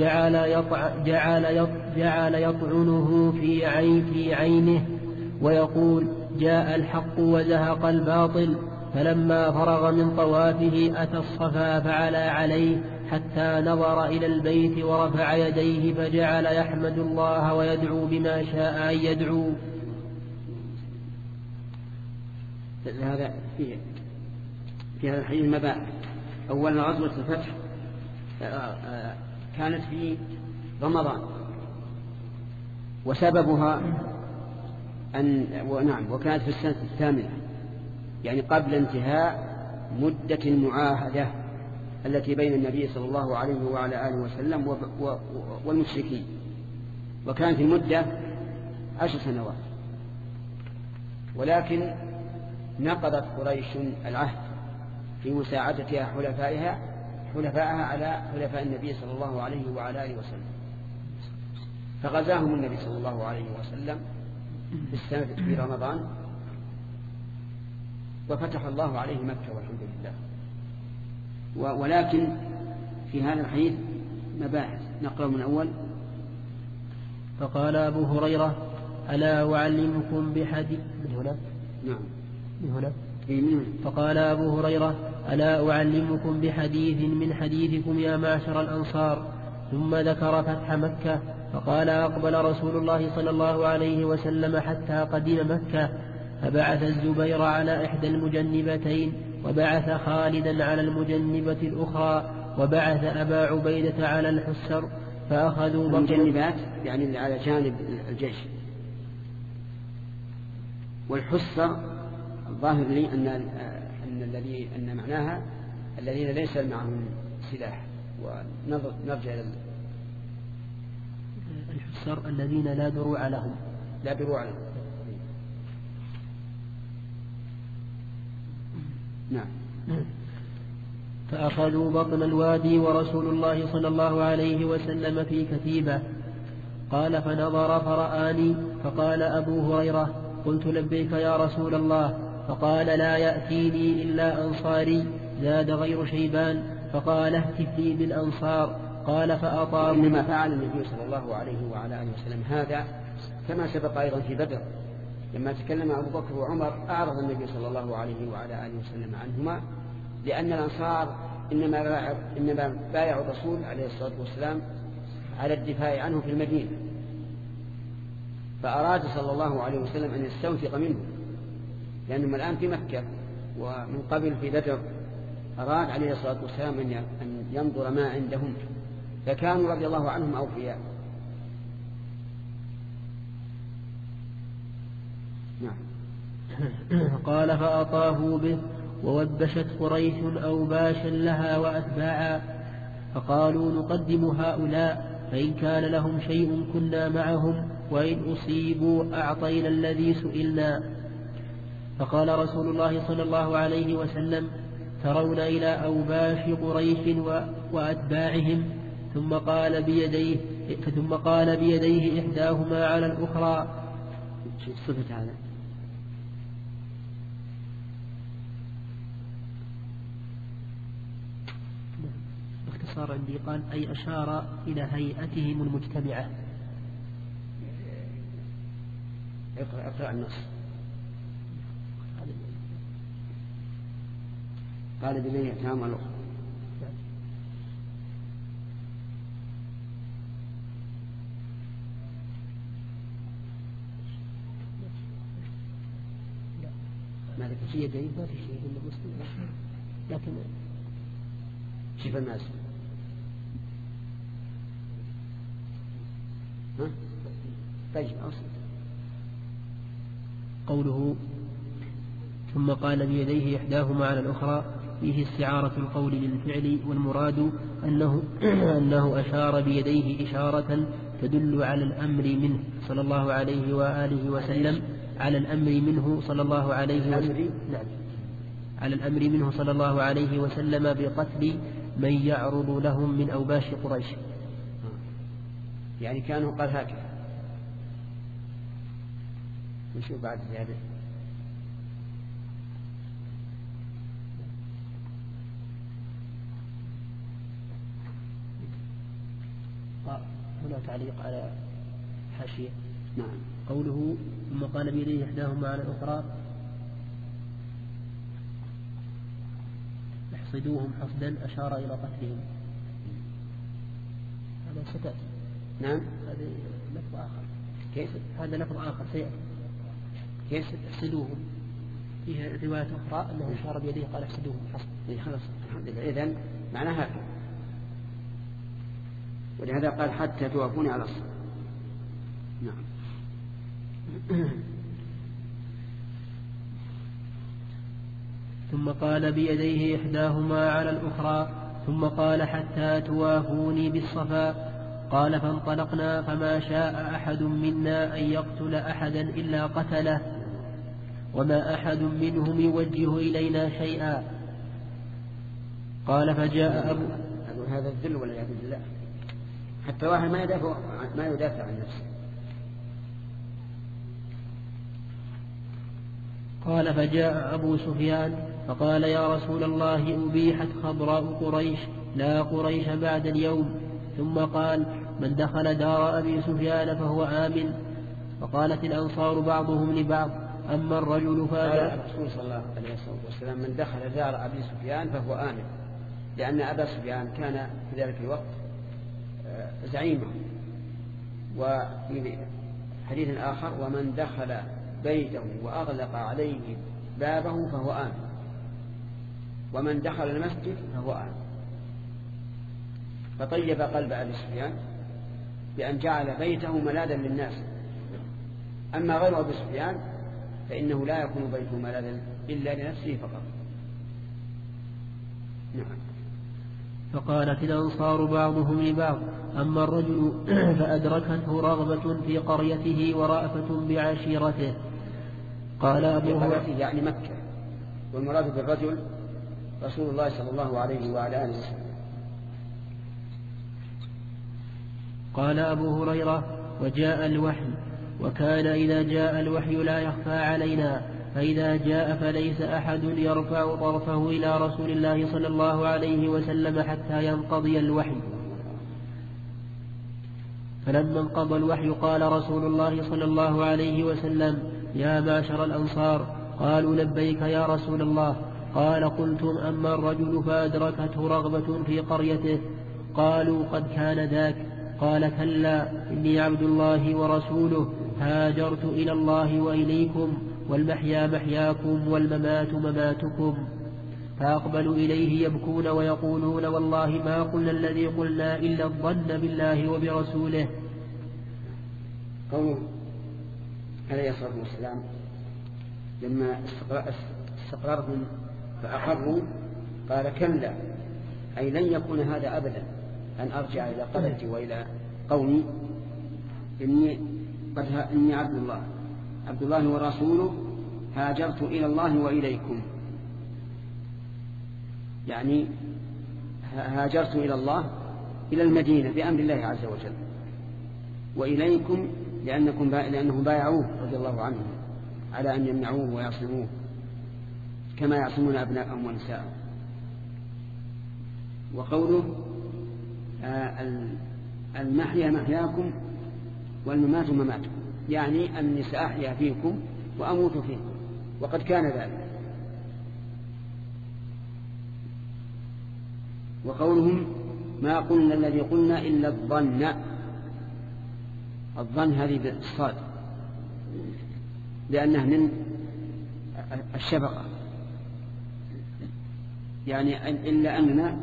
جعل يطعنه في عينه ويقول: جاء الحق وزهق الباطل. فلما فرغ من طوافه أتى الصفا فعلى عليه حتى نظر إلى البيت ورفع يديه فجعل يحمد الله ويدعو بما شاء أن يدعو. هذا في هذا الحديث مباحث. أولا، غزوة الفتح كانت في رمضان، وسببها وكانت في السنة الثامنة، يعني قبل انتهاء مدة المعاهدة التي بين النبي صلى الله عليه وعلى آله وسلم والمشركين، وكانت المدة 10 سنوات. ولكن نقضت قريش العهد في مساعدتها حلفائها على حلفاء النبي صلى الله عليه وعلى آله وسلم، فغزاهم النبي صلى الله عليه وسلم في رمضان، وفتح الله عليه مكة والحمد لله. ولكن في هذا الحديث مباحث، نقرأ من أول. فقال أبو هريرة: ألا أعلمكم بحديث من هنا؟ نعم، من هنا. فقال أبو هريرة: ألا أعلمكم بحديث من حديثكم يا معشر الأنصار؟ ثم ذكر فتح مكة. فقال: أقبل رسول الله صلى الله عليه وسلم حتى قدم مكة، فبعث الزبير على إحدى المجنبتين، وبعث خالدا على المجنبة الأخرى، وبعث أبا عبيدة على الحسر، فأخذوا المجنبات يعني على جانب الجيش. والحسر الظاهر لي أن معناها الذين ليس معهم سلاح. ونرجع إلى الحسر الذين لا دروع لهم. نعم. فأخذوا بطن الوادي ورسول الله صلى الله عليه وسلم في كتيبة. قال: فنظر فرآني، فقال أبو هريرة: قلت: لبيك يا رسول الله. فقال: لا يأتيني إلا أنصاري زاد غير شيبان. فقال: اهتف لي بالأنصار. قال: فأطاب. إنما فعل النبي صلى الله عليه وعلى آله وسلم هذا كما سبق أيضا في بدر، لما تكلم أبو بكر وعمر أعرض النبي صلى الله عليه وعلى آله وسلم عنهما، لأن الأنصار إنما بايع الرسول عليه الصلاة والسلام على الدفاع عنه في المدينة، فأراد صلى الله عليه وسلم أن يستوثق منه، لأنهم الآن في مكة ومن قبل في بدر. أراد عليه الصلاة والسلام أن ينظر ما عندهم، فكانوا رضي الله عنهم أوفياء. نعم. قال فأطاه به، ووبشت قريش أوباشا لها وأتباعا، فقالوا نقدم هؤلاء، فإن كان لهم شيء كنا معهم، وإن أصيبوا أعطينا الذي سئلنا. فقال رسول الله صلى الله عليه وسلم ترون إلى أوباش قريش وأتباعهم، ثم قال بيديه إحداهما على الأخرى. صفة هذا باختصار عندي قال أي أشار إلى هيئتهم المجتمعة. اقرأ النص. قال بيديه إحداهما على الأخرى. مالك في يديه ما في شيء إلا مسلم، لكن شوف الناس طيب أوصل. قوله ثم قال بيديه إحداهما على الأخرى فيه استعارة القول للفعل، والمراد أنه أشار بيديه إشارة تدل على الأمر منه صلى الله عليه وآله وسلم، على الأمر منه صلى الله عليه وسلم، نعم، على الأمر منه صلى الله عليه وسلم بقتل من يعرض لهم من أوباش قريش. يعني كانوا قال هكذا. نشوف بعد زيادة. هنا تعليق على حاشية. نعم. قوله ثم قال بيديه إحداهما على الأخرى احصدوهم حصدا أشار إلى قتلهم. هذا ستأتي. نعم. هذا لفظ آخر. كيف؟ هذا لفظ آخر سيأتي. كيف؟ احصدوهم. فيها رواية أخرى أنه أشار بيديه قال احصدوهم حصدا. خلاص الحمد لله. إذن معناها هكذا. ولهذا قال حتى توافوني على الصلاة. نعم. ثم قال بيديه إحداهما على الأخرى، ثم قال حتى توافوني بالصفا. قال فانطلقنا، فما شاء أحد منا أن يقتل أحدا إلا قتله، وما أحد منهم يوجه إلينا شيئا. قال فجاء أبو هذا الذل والعياذ بالله، حتى واحد ما يدافع عن نفسه. قال فجاء أبو سفيان فقال يا رسول الله أبيحت خضراء قريش لا قريش بعد اليوم. ثم قال من دخل دار أبي سفيان فهو آمن. فقالت الأنصار بعضهم لبعض أما الرجل قال الرسول صلى الله عليه وسلم من دخل دار أبي سفيان فهو آمن، لأن أبا سفيان كان في ذلك الوقت زعيمه. وفي حديث آخر ومن دخل بيته وأغلق عليه بابه فهو آمن، ومن دخل المسجد فهو آمن. فطيب قلب أبي سفيان بأن جعل بيته ملاذا للناس. أما غير أبي سفيان فإنه لا يكون بيته ملاذا إلا لنفسه فقط. نعم. فقالت الأنصار بعضهم لبعض أما الرجل فأدركته رغبة في قريته ورأفة بعشيرته. قال أبو هريرة يعني مكة، والمراد بالرجل رسول الله صلى الله عليه وعلى آله وسلم. قال أبو هريرة وجاء الوحي، وكان إذا جاء الوحي لا يخفى علينا، فإذا جاء فليس أحد يرفع طرفه إلى رسول الله صلى الله عليه وسلم حتى ينقضي الوحي. فلما انقضى الوحي قال رسول الله صلى الله عليه وسلم يا معشر الأنصار. قالوا لبيك يا رسول الله. قال قلتم أما الرجل فأدركته رغبة في قريته قالوا قد كان ذاك قال كلا إني عبد الله ورسوله هاجرت إلى الله وإليكم والمحيا محياكم والممات مماتكم فأقبلوا إليه يبكون ويقولون والله ما قلنا الذي قلنا إلا الظن بالله وبرسوله. قوله عليه الصلاة والسلام لما استقررهم فأقروا قال كلا أي لن يكون هذا أبدا أن أرجع إلى قريتي وإلى قومي إني عبد الله ورسوله هاجرت إلى الله وإليكم يعني هاجرت إلى الله إلى المدينة بأمر الله عز وجل وإليكم لأنهم بايعوه رضي الله عنهم على أن يمنعوه ويعصموه كما يعصمون أبناءهم ونساءهم. وقوله المحيا محياكم والممات مماتكم يعني أني سأحيا فيكم وأموت فيكم وقد كان ذلك. وقولهم ما قلنا الذي قلنا إلا الظن هذه بالصاد لأنه من الشفقة يعني إلا أننا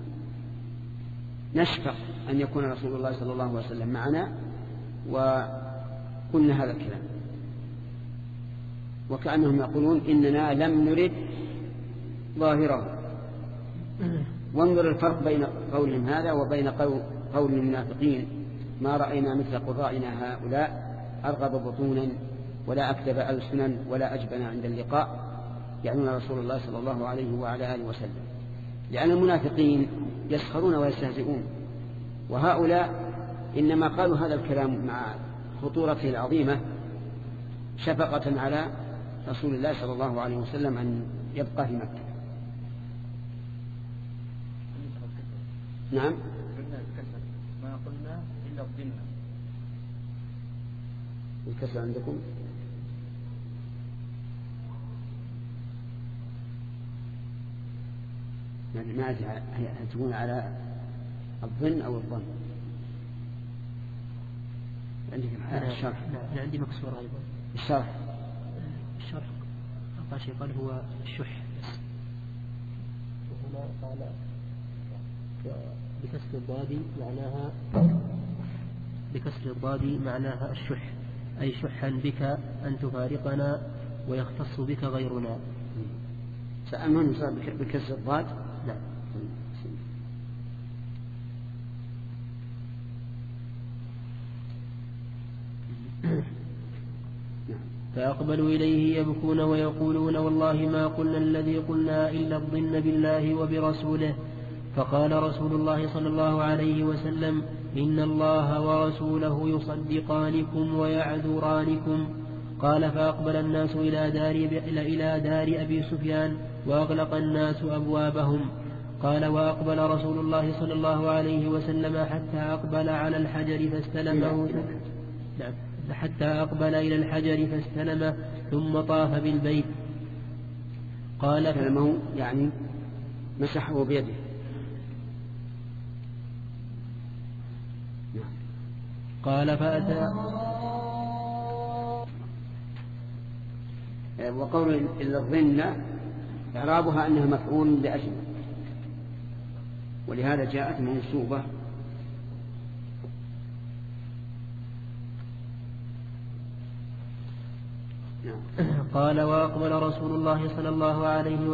نشفق أن يكون رسول الله صلى الله عليه وسلم معنا وقلنا هذا الكلام وكأنهم يقولون إننا لم نرد ظاهره. وانظر الفرق بين قولهم هذا وبين قول المنافقين ما رأينا مثل قرائنا هؤلاء أرغب بطونا ولا أكذب ألسنا ولا أجبن عند اللقاء يعنون رسول الله صلى الله عليه وعلى آله وسلم لأن المنافقين يسخرون ويستهزئون وهؤلاء إنما قالوا هذا الكلام مع خطورته العظيمة شفقة على رسول الله صلى الله عليه وسلم أن يبقى في مكة. نعم ما قلنا إلا الظن الكسر عندكم يعني ما تكون على الظن أو الظن عندك الشرح لا عندي مكسور أيضا الشرح أقل شيء قال هو الشح وهنا قال بكسر الضاد معناها الشح أي شحا بك أن تفارقنا ويختص بك غيرنا. سألمان صار بكسر الضاد. نعم. فأقبلوا إليه يبكون ويقولون والله ما قلنا الذي قلنا إلا الظن بالله وبرسوله. فقال رسول الله صلى الله عليه وسلم إن الله ورسوله يصدقانكم ويعذرانكم. قال فأقبل الناس إلى دار أبي سفيان وأغلق الناس أبوابهم. قال وأقبل رسول الله صلى الله عليه وسلم حتى أقبل على الحجر فاستلمه حتى أقبل إلى الحجر فاستلمه ثم طاف بالبيت. قال فلمه يعني مسحه بيده. قال فأتى وقول إلا الظن إعرابها أنها مفعول لأجل ولهذا جاءت منصوبة. قال وأقبل رسول الله صلى الله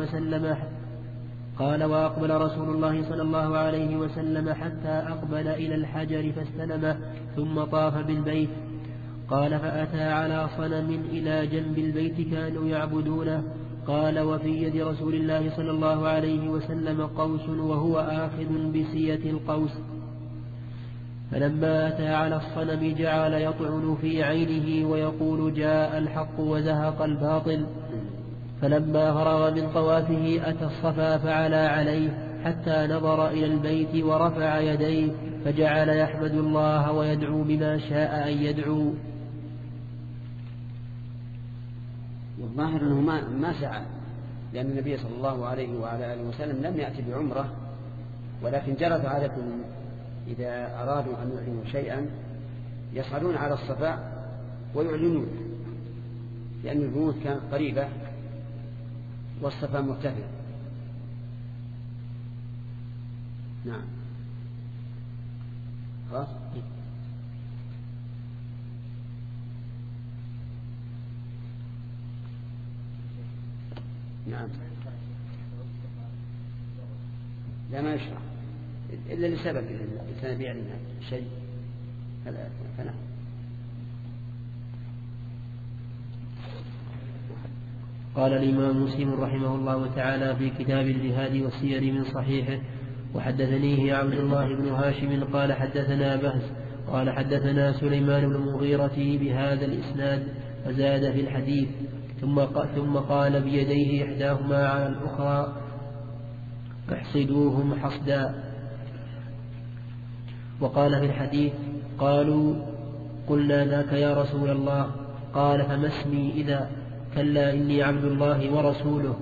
عليه وسلم حتى أقبل إلى الحجر فاستلمه ثم طاف بالبيت. قال فأتى على صنم إلى جنب البيت كانوا يعبدونه. قال وفي يد رسول الله صلى الله عليه وسلم قوس وهو آخذ بسية القوس. فلما أتى على الصنم جعل يطعن في عينه ويقول جاء الحق وزهق الباطل. فلما فرغ من طوافه أتى الصفا فعلى عليه حتى نظر إلى البيت ورفع يديه فجعل يحمد الله ويدعو بما شاء أن يدعو. والظاهر أنه ما سعى لأن النبي صلى الله عليه وعلى آله وسلم لم يأتي بعمرة، ولكن جرت عادة إذا أرادوا أن يعلنوا شيئا يصعدون على الصفا ويعلنون، لأن البيوت كانت قريبة والصفا مرتفع. نعم. خلاص. نعم. لا ما يشرح إلا لسبب سنبيع لنا شيء فنعم. قال الإمام مسلم رحمه الله تعالى في كتاب الجهاد والسير من صحيحه: وحدثنيه عبد الله بن هاشم قال حدثنا بهز قال حدثنا سليمان بن المغيرة بهذا الإسناد فزاد في الحديث ثم قال بيديه إحداهما على الأخرى: احصدوهم حصدا. وقال في الحديث: قالوا: قلنا ذاك يا رسول الله. قال: فما اسمي إذا؟ كلا إني عبد الله ورسوله.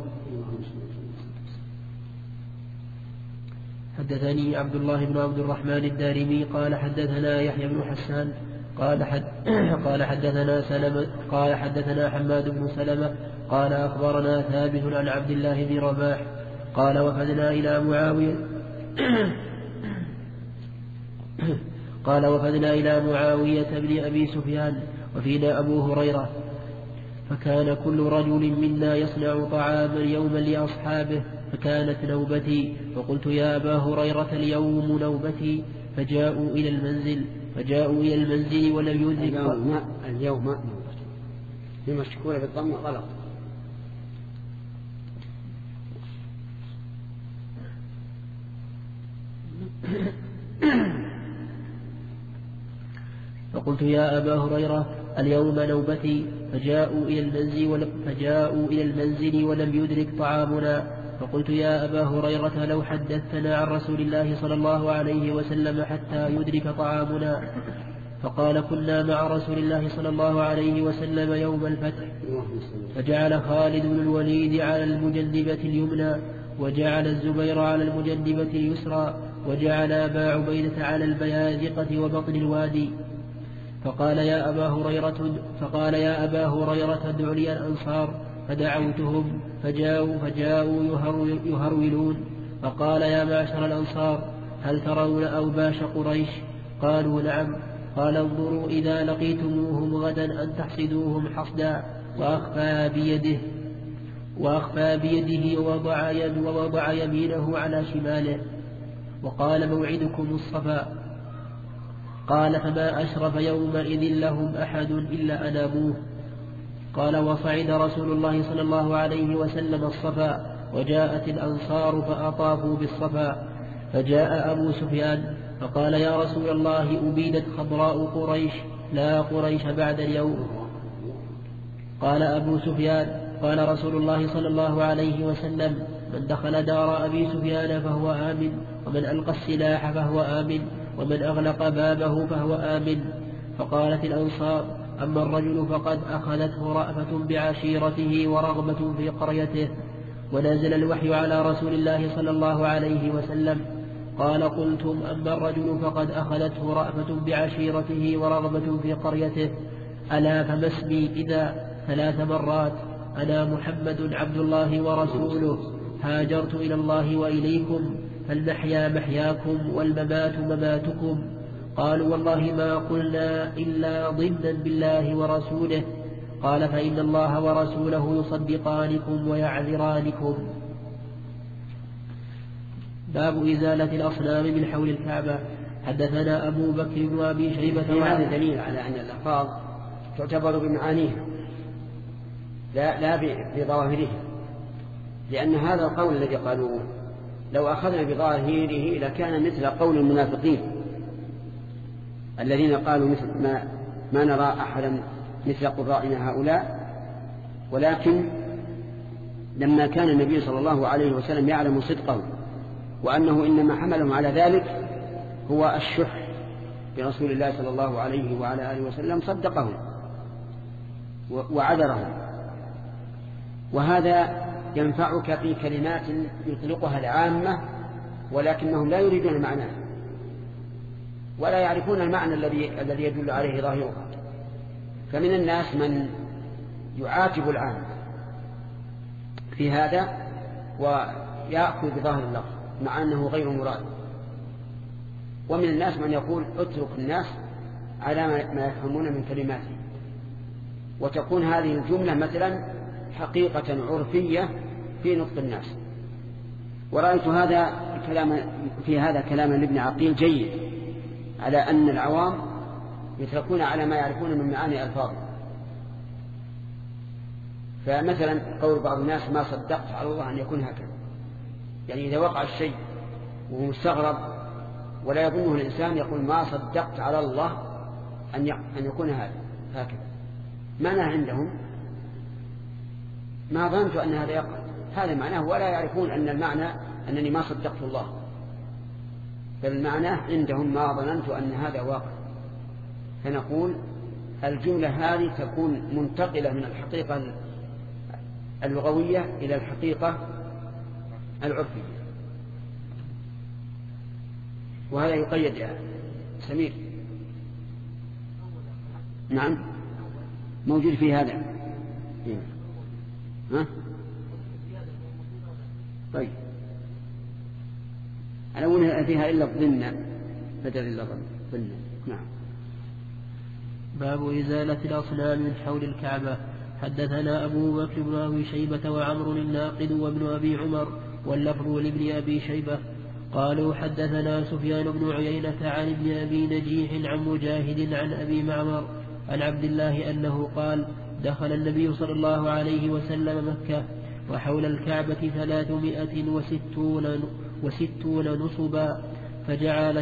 حدثني عبد الله بن عبد الرحمن الدارمي قال حدثنا يحيى بن حسان قال حدثنا حماد بن سلمة قال أخبرنا ثابت عن عبد الله بن رباح قال وفدنا إلى معاوية بن أبي سفيان وفينا أبو هريرة، فكان كل رجل منا يصنع طعاما يوما لأصحابه، فكانت نوبتي، فقلت يا أبا هريرة اليوم نوبتي، فجاءوا إلى المنزل ولم يدرك اليوم نوبتي لمشكورة بالضم غلط. فقلت يا أبا هريرة اليوم نوبتي، فجاءوا إلى المنزل ولم يدرك طعامنا، فقلت يا أبا هريرة لو حدثتنا عن رسول الله صلى الله عليه وسلم حتى يدرك طعامنا. فقال: كنا مع رسول الله صلى الله عليه وسلم يوم الفتح، فجعل خالد بن الوليد على المجنبة اليمنى، وجعل الزبير على المجنبة اليسرى، وجعل أبا عبيدة على البيازقة وبطن الوادي. فقال يا أبا هريرة ادع لي الأنصار، فدعوتهم فجاءوا يهرولون، فقال يا معشر الأنصار هل ترون أوباش قريش؟ قالوا نعم. قال انظروا إذا لقيتموهم غدا أن تحصدوهم حصدا، وأخفى بيده ووضع يمينه على شماله، وقال موعدكم الصفا. قال فما أشرف يومئذ لهم أحد إلا أناموه. قال وصعد رسول الله صلى الله عليه وسلم الصفا، وجاءت الأنصار فأطافوا بالصفا، فجاء أبو سفيان فقال يا رسول الله أبيدت خضراء قريش، لا قريش بعد اليوم. قال أبو سفيان قال رسول الله صلى الله عليه وسلم من دخل دار أبي سفيان فهو آمن، ومن ألقى السلاح فهو آمن، ومن أغلق بابه فهو آمن. فقالت الأنصار أما الرجل فقد أخذته رأفة بعشيرته ورغبة في قريته. ونزل الوحي على رسول الله صلى الله عليه وسلم. قال قلتم أما الرجل فقد أخذته رأفة بعشيرته ورغبة في قريته، ألا فما اسمي إذا 3 مرات، أنا محمد عبد الله ورسوله، هاجرت إلى الله وإليكم، فالمحيا محياكم والممات مماتكم. قالوا والله ما قلنا إلا ضمنا بالله ورسوله. قال فإن الله ورسوله يصدقانكم ويعذرانكم. باب إزالة الأصنام من حول الكعبة. حدثنا أبو بكر بن أبي شيبة. هذا دليل على أن الألفاظ تعتبر بمعانيها لا بظواهرها، لأن هذا القول الذي قالوه لو أخذنا بظاهره لكان مثل قول المنافقين الذين قالوا مثل ما نرى أحدا مثل قرائنا هؤلاء. ولكن لما كان النبي صلى الله عليه وسلم يعلم صدقه وأنه إنما حملهم على ذلك هو الشح برسول الله صلى الله عليه وعلى آله وسلم، صدقهم وعذرهم. وهذا ينفعك في كلمات يطلقها العامة ولكنهم لا يريدون معناه ولا يعرفون المعنى الذي يدل عليه ظاهرها. فمن الناس من يعاتب العام في هذا ويأخذ بظاهر اللفظ مع أنه غير مراد، ومن الناس من يقول اترك الناس على ما يفهمون من كلماته، وتكون هذه الجملة مثلا حقيقة عرفية في نطق الناس. ورأيت هذا كلام لابن عقيل جيد على أن العوام يتركون على ما يعرفون من معاني ألفاظه. فمثلا قول بعض الناس ما صدقت على الله أن يكون هكذا، يعني إذا وقع الشيء وهو مستغرب ولا يظنه الإنسان يقول ما صدقت على الله أن يكون هكذا، معناه عندهم ما ظننت أن هذا يقع، هذا معناه، ولا يعرفون أن المعنى أنني ما صدقت الله، بل المعنى عندهم ما ظننت أن هذا واقع. فنقول الجملة هذه تكون منتقلة من الحقيقة اللغوية إلى الحقيقة العرفية، وهذا يقيد يا سمير. نعم موجود في هذا. ها؟ طيب أنا أقول فيها إلا الظن بدل إلا الظن. نعم. باب إزالة الأصنام من حول الكعبة. حدثنا أبو بكر بن أبي شيبة وعمر الناقد وابن أبي عمر واللفظ لابن أبي شيبة قالوا حدثنا سفيان بن عيينة عن ابن أبي نجيح عن مجاهد عن أبي معمر عن عبد الله أنه قال دخل النبي صلى الله عليه وسلم مكة وحول الكعبة 360 نصبا فجعل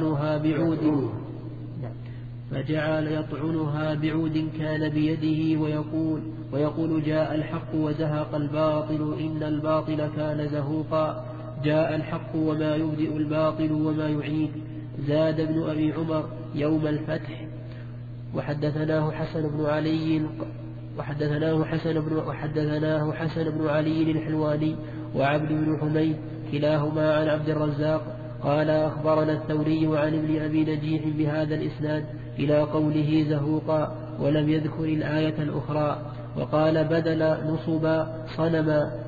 يطعنها بعود كان بيده ويقول جاء الحق وزهق الباطل إن الباطل كان زهوقا جاء الحق وما يبدئ الباطل وما يعيد. زاد ابن أبي عمر يوم الفتح. وحدثناه حسن بن علي الحلواني وعبد بن حميد كلاهما عن عبد الرزاق قال أخبرنا الثوري عن ابن أبي نجيح بهذا الإسناد إلى قوله زهوقا ولم يذكر الآية الأخرى، وقال بدل نصبا صنما.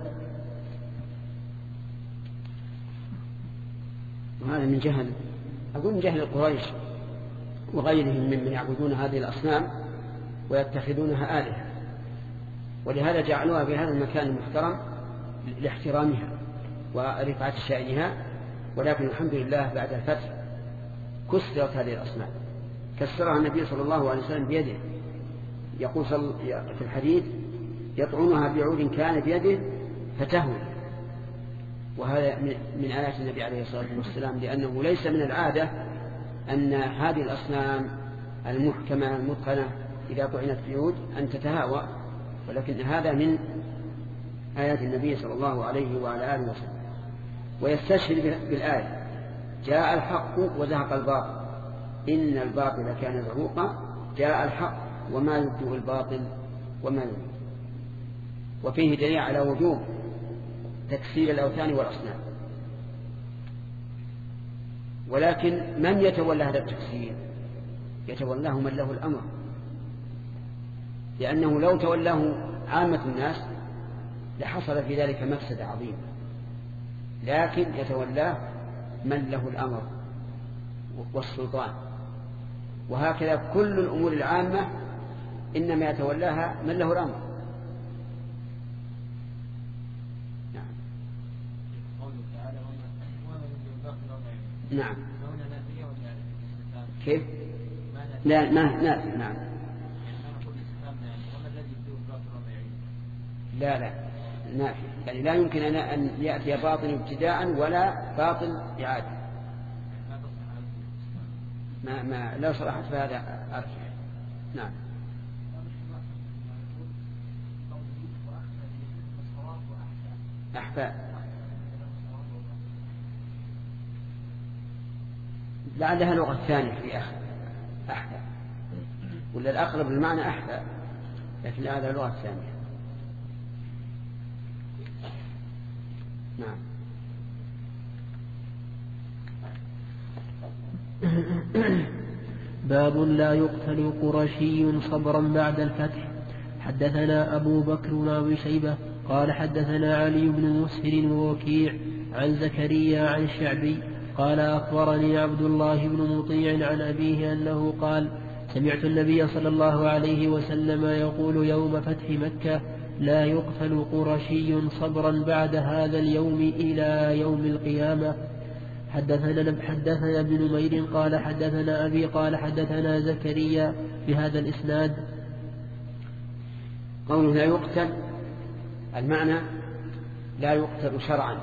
وهذا من جهل، أقول من جهل قريش وغيرهم ممن يعبدون هذه الأصنام ويتخذونها آلهة، ولهذا جعلوها في هذا المكان المحترم لاحترامها ورفعة شأنها. ولكن الحمد لله بعد الفتح كسرت هذه الأصنام، كسرها النبي صلى الله عليه وسلم بيده، يقول في الحديث يطعنها بعود كان بيده فتهوي. وهذا من آيات النبي عليه الصلاة والسلام، لأنه ليس من العادة أن هذه الأصنام المحكمة المتقنة إذا طعنت بعود أن تتهاوى، ولكن هذا من آيات النبي صلى الله عليه وعلى آله وسلم. ويستشهد بالآية جاء الحق وزهق الباطل إن الباطل كان زهوقا جاء الحق وما يبدئ الباطل وما يعيد. وفيه دليل على وجوب تكسير الأوثان والأصنام. ولكن من يتولى هذا التكسير؟ يتولاه من له الأمر، لأنه لو تولاه عامة الناس لحصل في ذلك مفسدة عظيمة، لكن يتولاه من له الأمر والسلطان. وهكذا كل الأمور العامة إنما يتولاها من له الأمر. نعم. كيف؟ لا ما نافع. نعم. لا نافع، يعني لا يمكن أن يأتي باطل ابتداء ولا باطل إعادة. ما لو صرحت فهذا أرجح. نعم. أحفاء لعلها لغة ثانية في أحفاء، ولا الأقرب المعنى أحفاء، لكن هذا لغة ثانية. نعم. باب لا يقتل قرشي صبرا بعد الفتح. حدثنا أبو بكر بن أبي شيبة قال حدثنا علي بن مسهر ووكيع عن زكريا عن الشعبي قال أخبرني عبد الله بن مطيع عن أبيه أنه قال سمعت النبي صلى الله عليه وسلم يقول يوم فتح مكة لا يقتل قرشي صبرا بعد هذا اليوم إلى يوم القيامة. حدثنا ابن نمير قال حدثنا أبي قال حدثنا زكريا بهذا الإسناد. قوله لا يقتل المعنى لا يقتل شرعا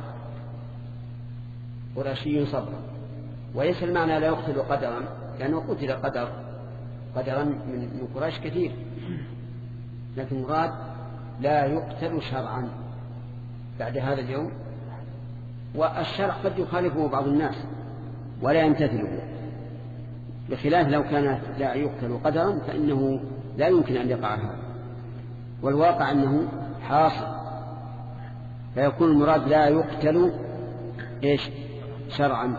قرشي صبرا، وليس المعنى لا يقتل قدرا، لأنه قتل قدرا من قريش كثير، لكن مراد لا يقتل شرعا بعد هذا اليوم. والشرع قد يخالفه بعض الناس ولا يمتثله، بخلاف لو كان لا يقتل قدرا فإنه لا يمكن أن يقع هذا، والواقع أنه حاصل، فيكون المراد لا يقتل شرعا.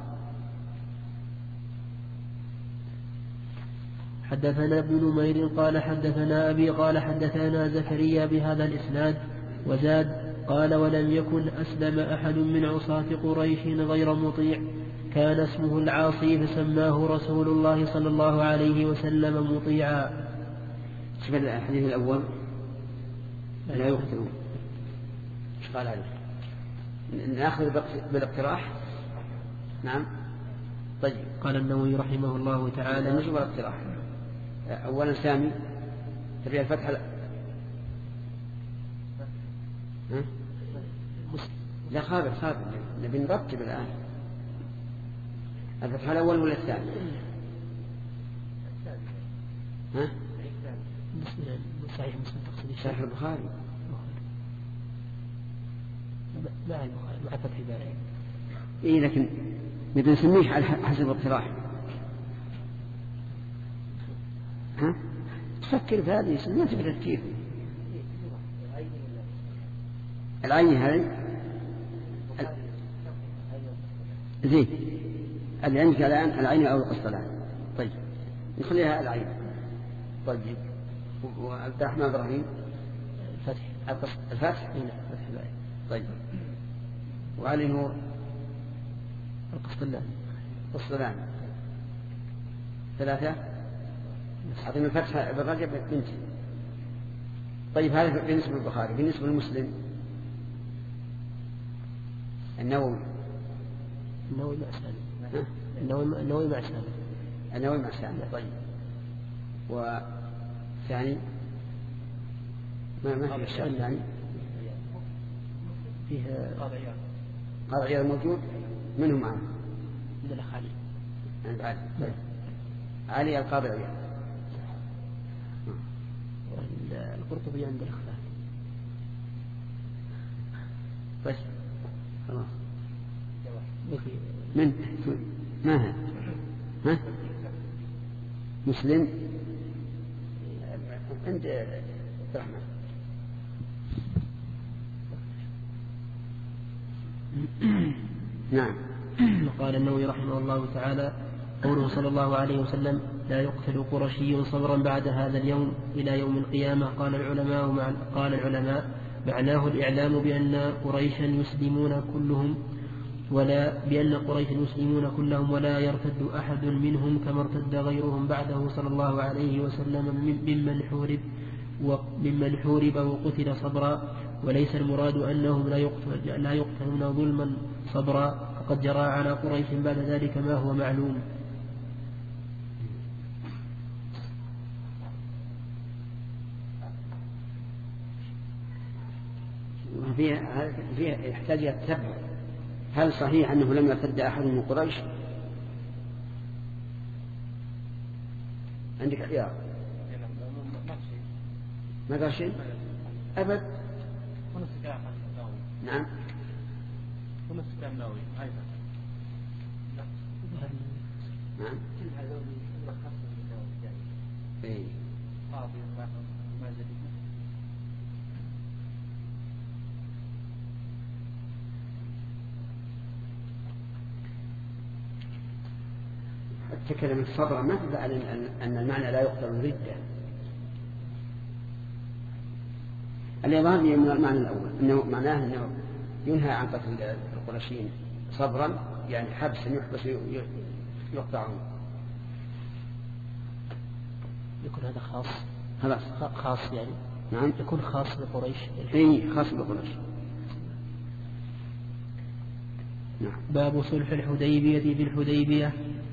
حدثنا ابن نمير قال حدثنا أبي قال حدثنا زكريا بهذا الإسناد وزاد قال ولم يكن أسلم أحد من عصاة قريش غير مطيع كان اسمه العاصي فسماه رسول الله صلى الله عليه وسلم مطيعا. شوف الحديث الأول لا يقتلون ايش قال عليه؟ نأخذ بالاقتراح. نعم. طيب. قال النووي رحمه الله تعالى نجيب الاقتراح. أولا سامي تبي الفتح لا خابر نبي نرتب الآن الفتح الأول ولا الثاني؟ صحيح مسلم تقصد صحيح البخاري مع البخاري مع فتح الباري. إيه لكن نبي نسميه على حسب الاقتراح. تفكر في هذه ما تقدر كيف العين هذه زين اللي عندك الآن العين أو القسطلان. طيب نخليها العين. طيب وعبد الرحمن إبراهيم الفتح طيب وعلي نور القسطلان ثلاثة. أعطينا الفتح بالرجب بنتي. طيب هذا بالنسبة للبخاري. بالنسبة للمسلم النووي مع سامي طيب. وثاني ما في الشيء الثاني فيها قاضي عياض موجود. منه معنا من الأخ علي عند علي. طيب. علي القاضي عياض. القرطبي عند الأخفاء. بس خلاص. من ما ها مسلم عند الرحمن. نعم. قال النووي رحمه الله تعالى قوله صلى الله عليه وسلم لا يقتل قرشي صبرا بعد هذا اليوم إلى يوم القيامة. قال العلماء معناه الإعلام بأن قريشا يسلمون كلهم ولا يرتد أحد منهم كما ارتد غيرهم بعده صلى الله عليه وسلم ممن حورب وقتل صبرا، وليس المراد أنهم لا يقتلون ظلما صبرا، فقد جرى على قريش بعد ذلك ما هو معلوم. فيه يحتاج يتبع هل صحيح أنه لم يرتد أحد من قريش؟ عندك خيار ما قال شيء أبد. نعم نعم تكلم صبرا ما تدل على أن المعنى لا يقتل ردة. الإظهار من المعنى الأول أنه معناه أنه ينهى عن قتل القرشيين صبرا، يعني حبس يحبس يقطعون. يكون هذا خاص خلاص خاص يعني نعم يكون خاص بقريش. إيه خاص بقريش. نعم. باب صلح الحديبية بالحديبية.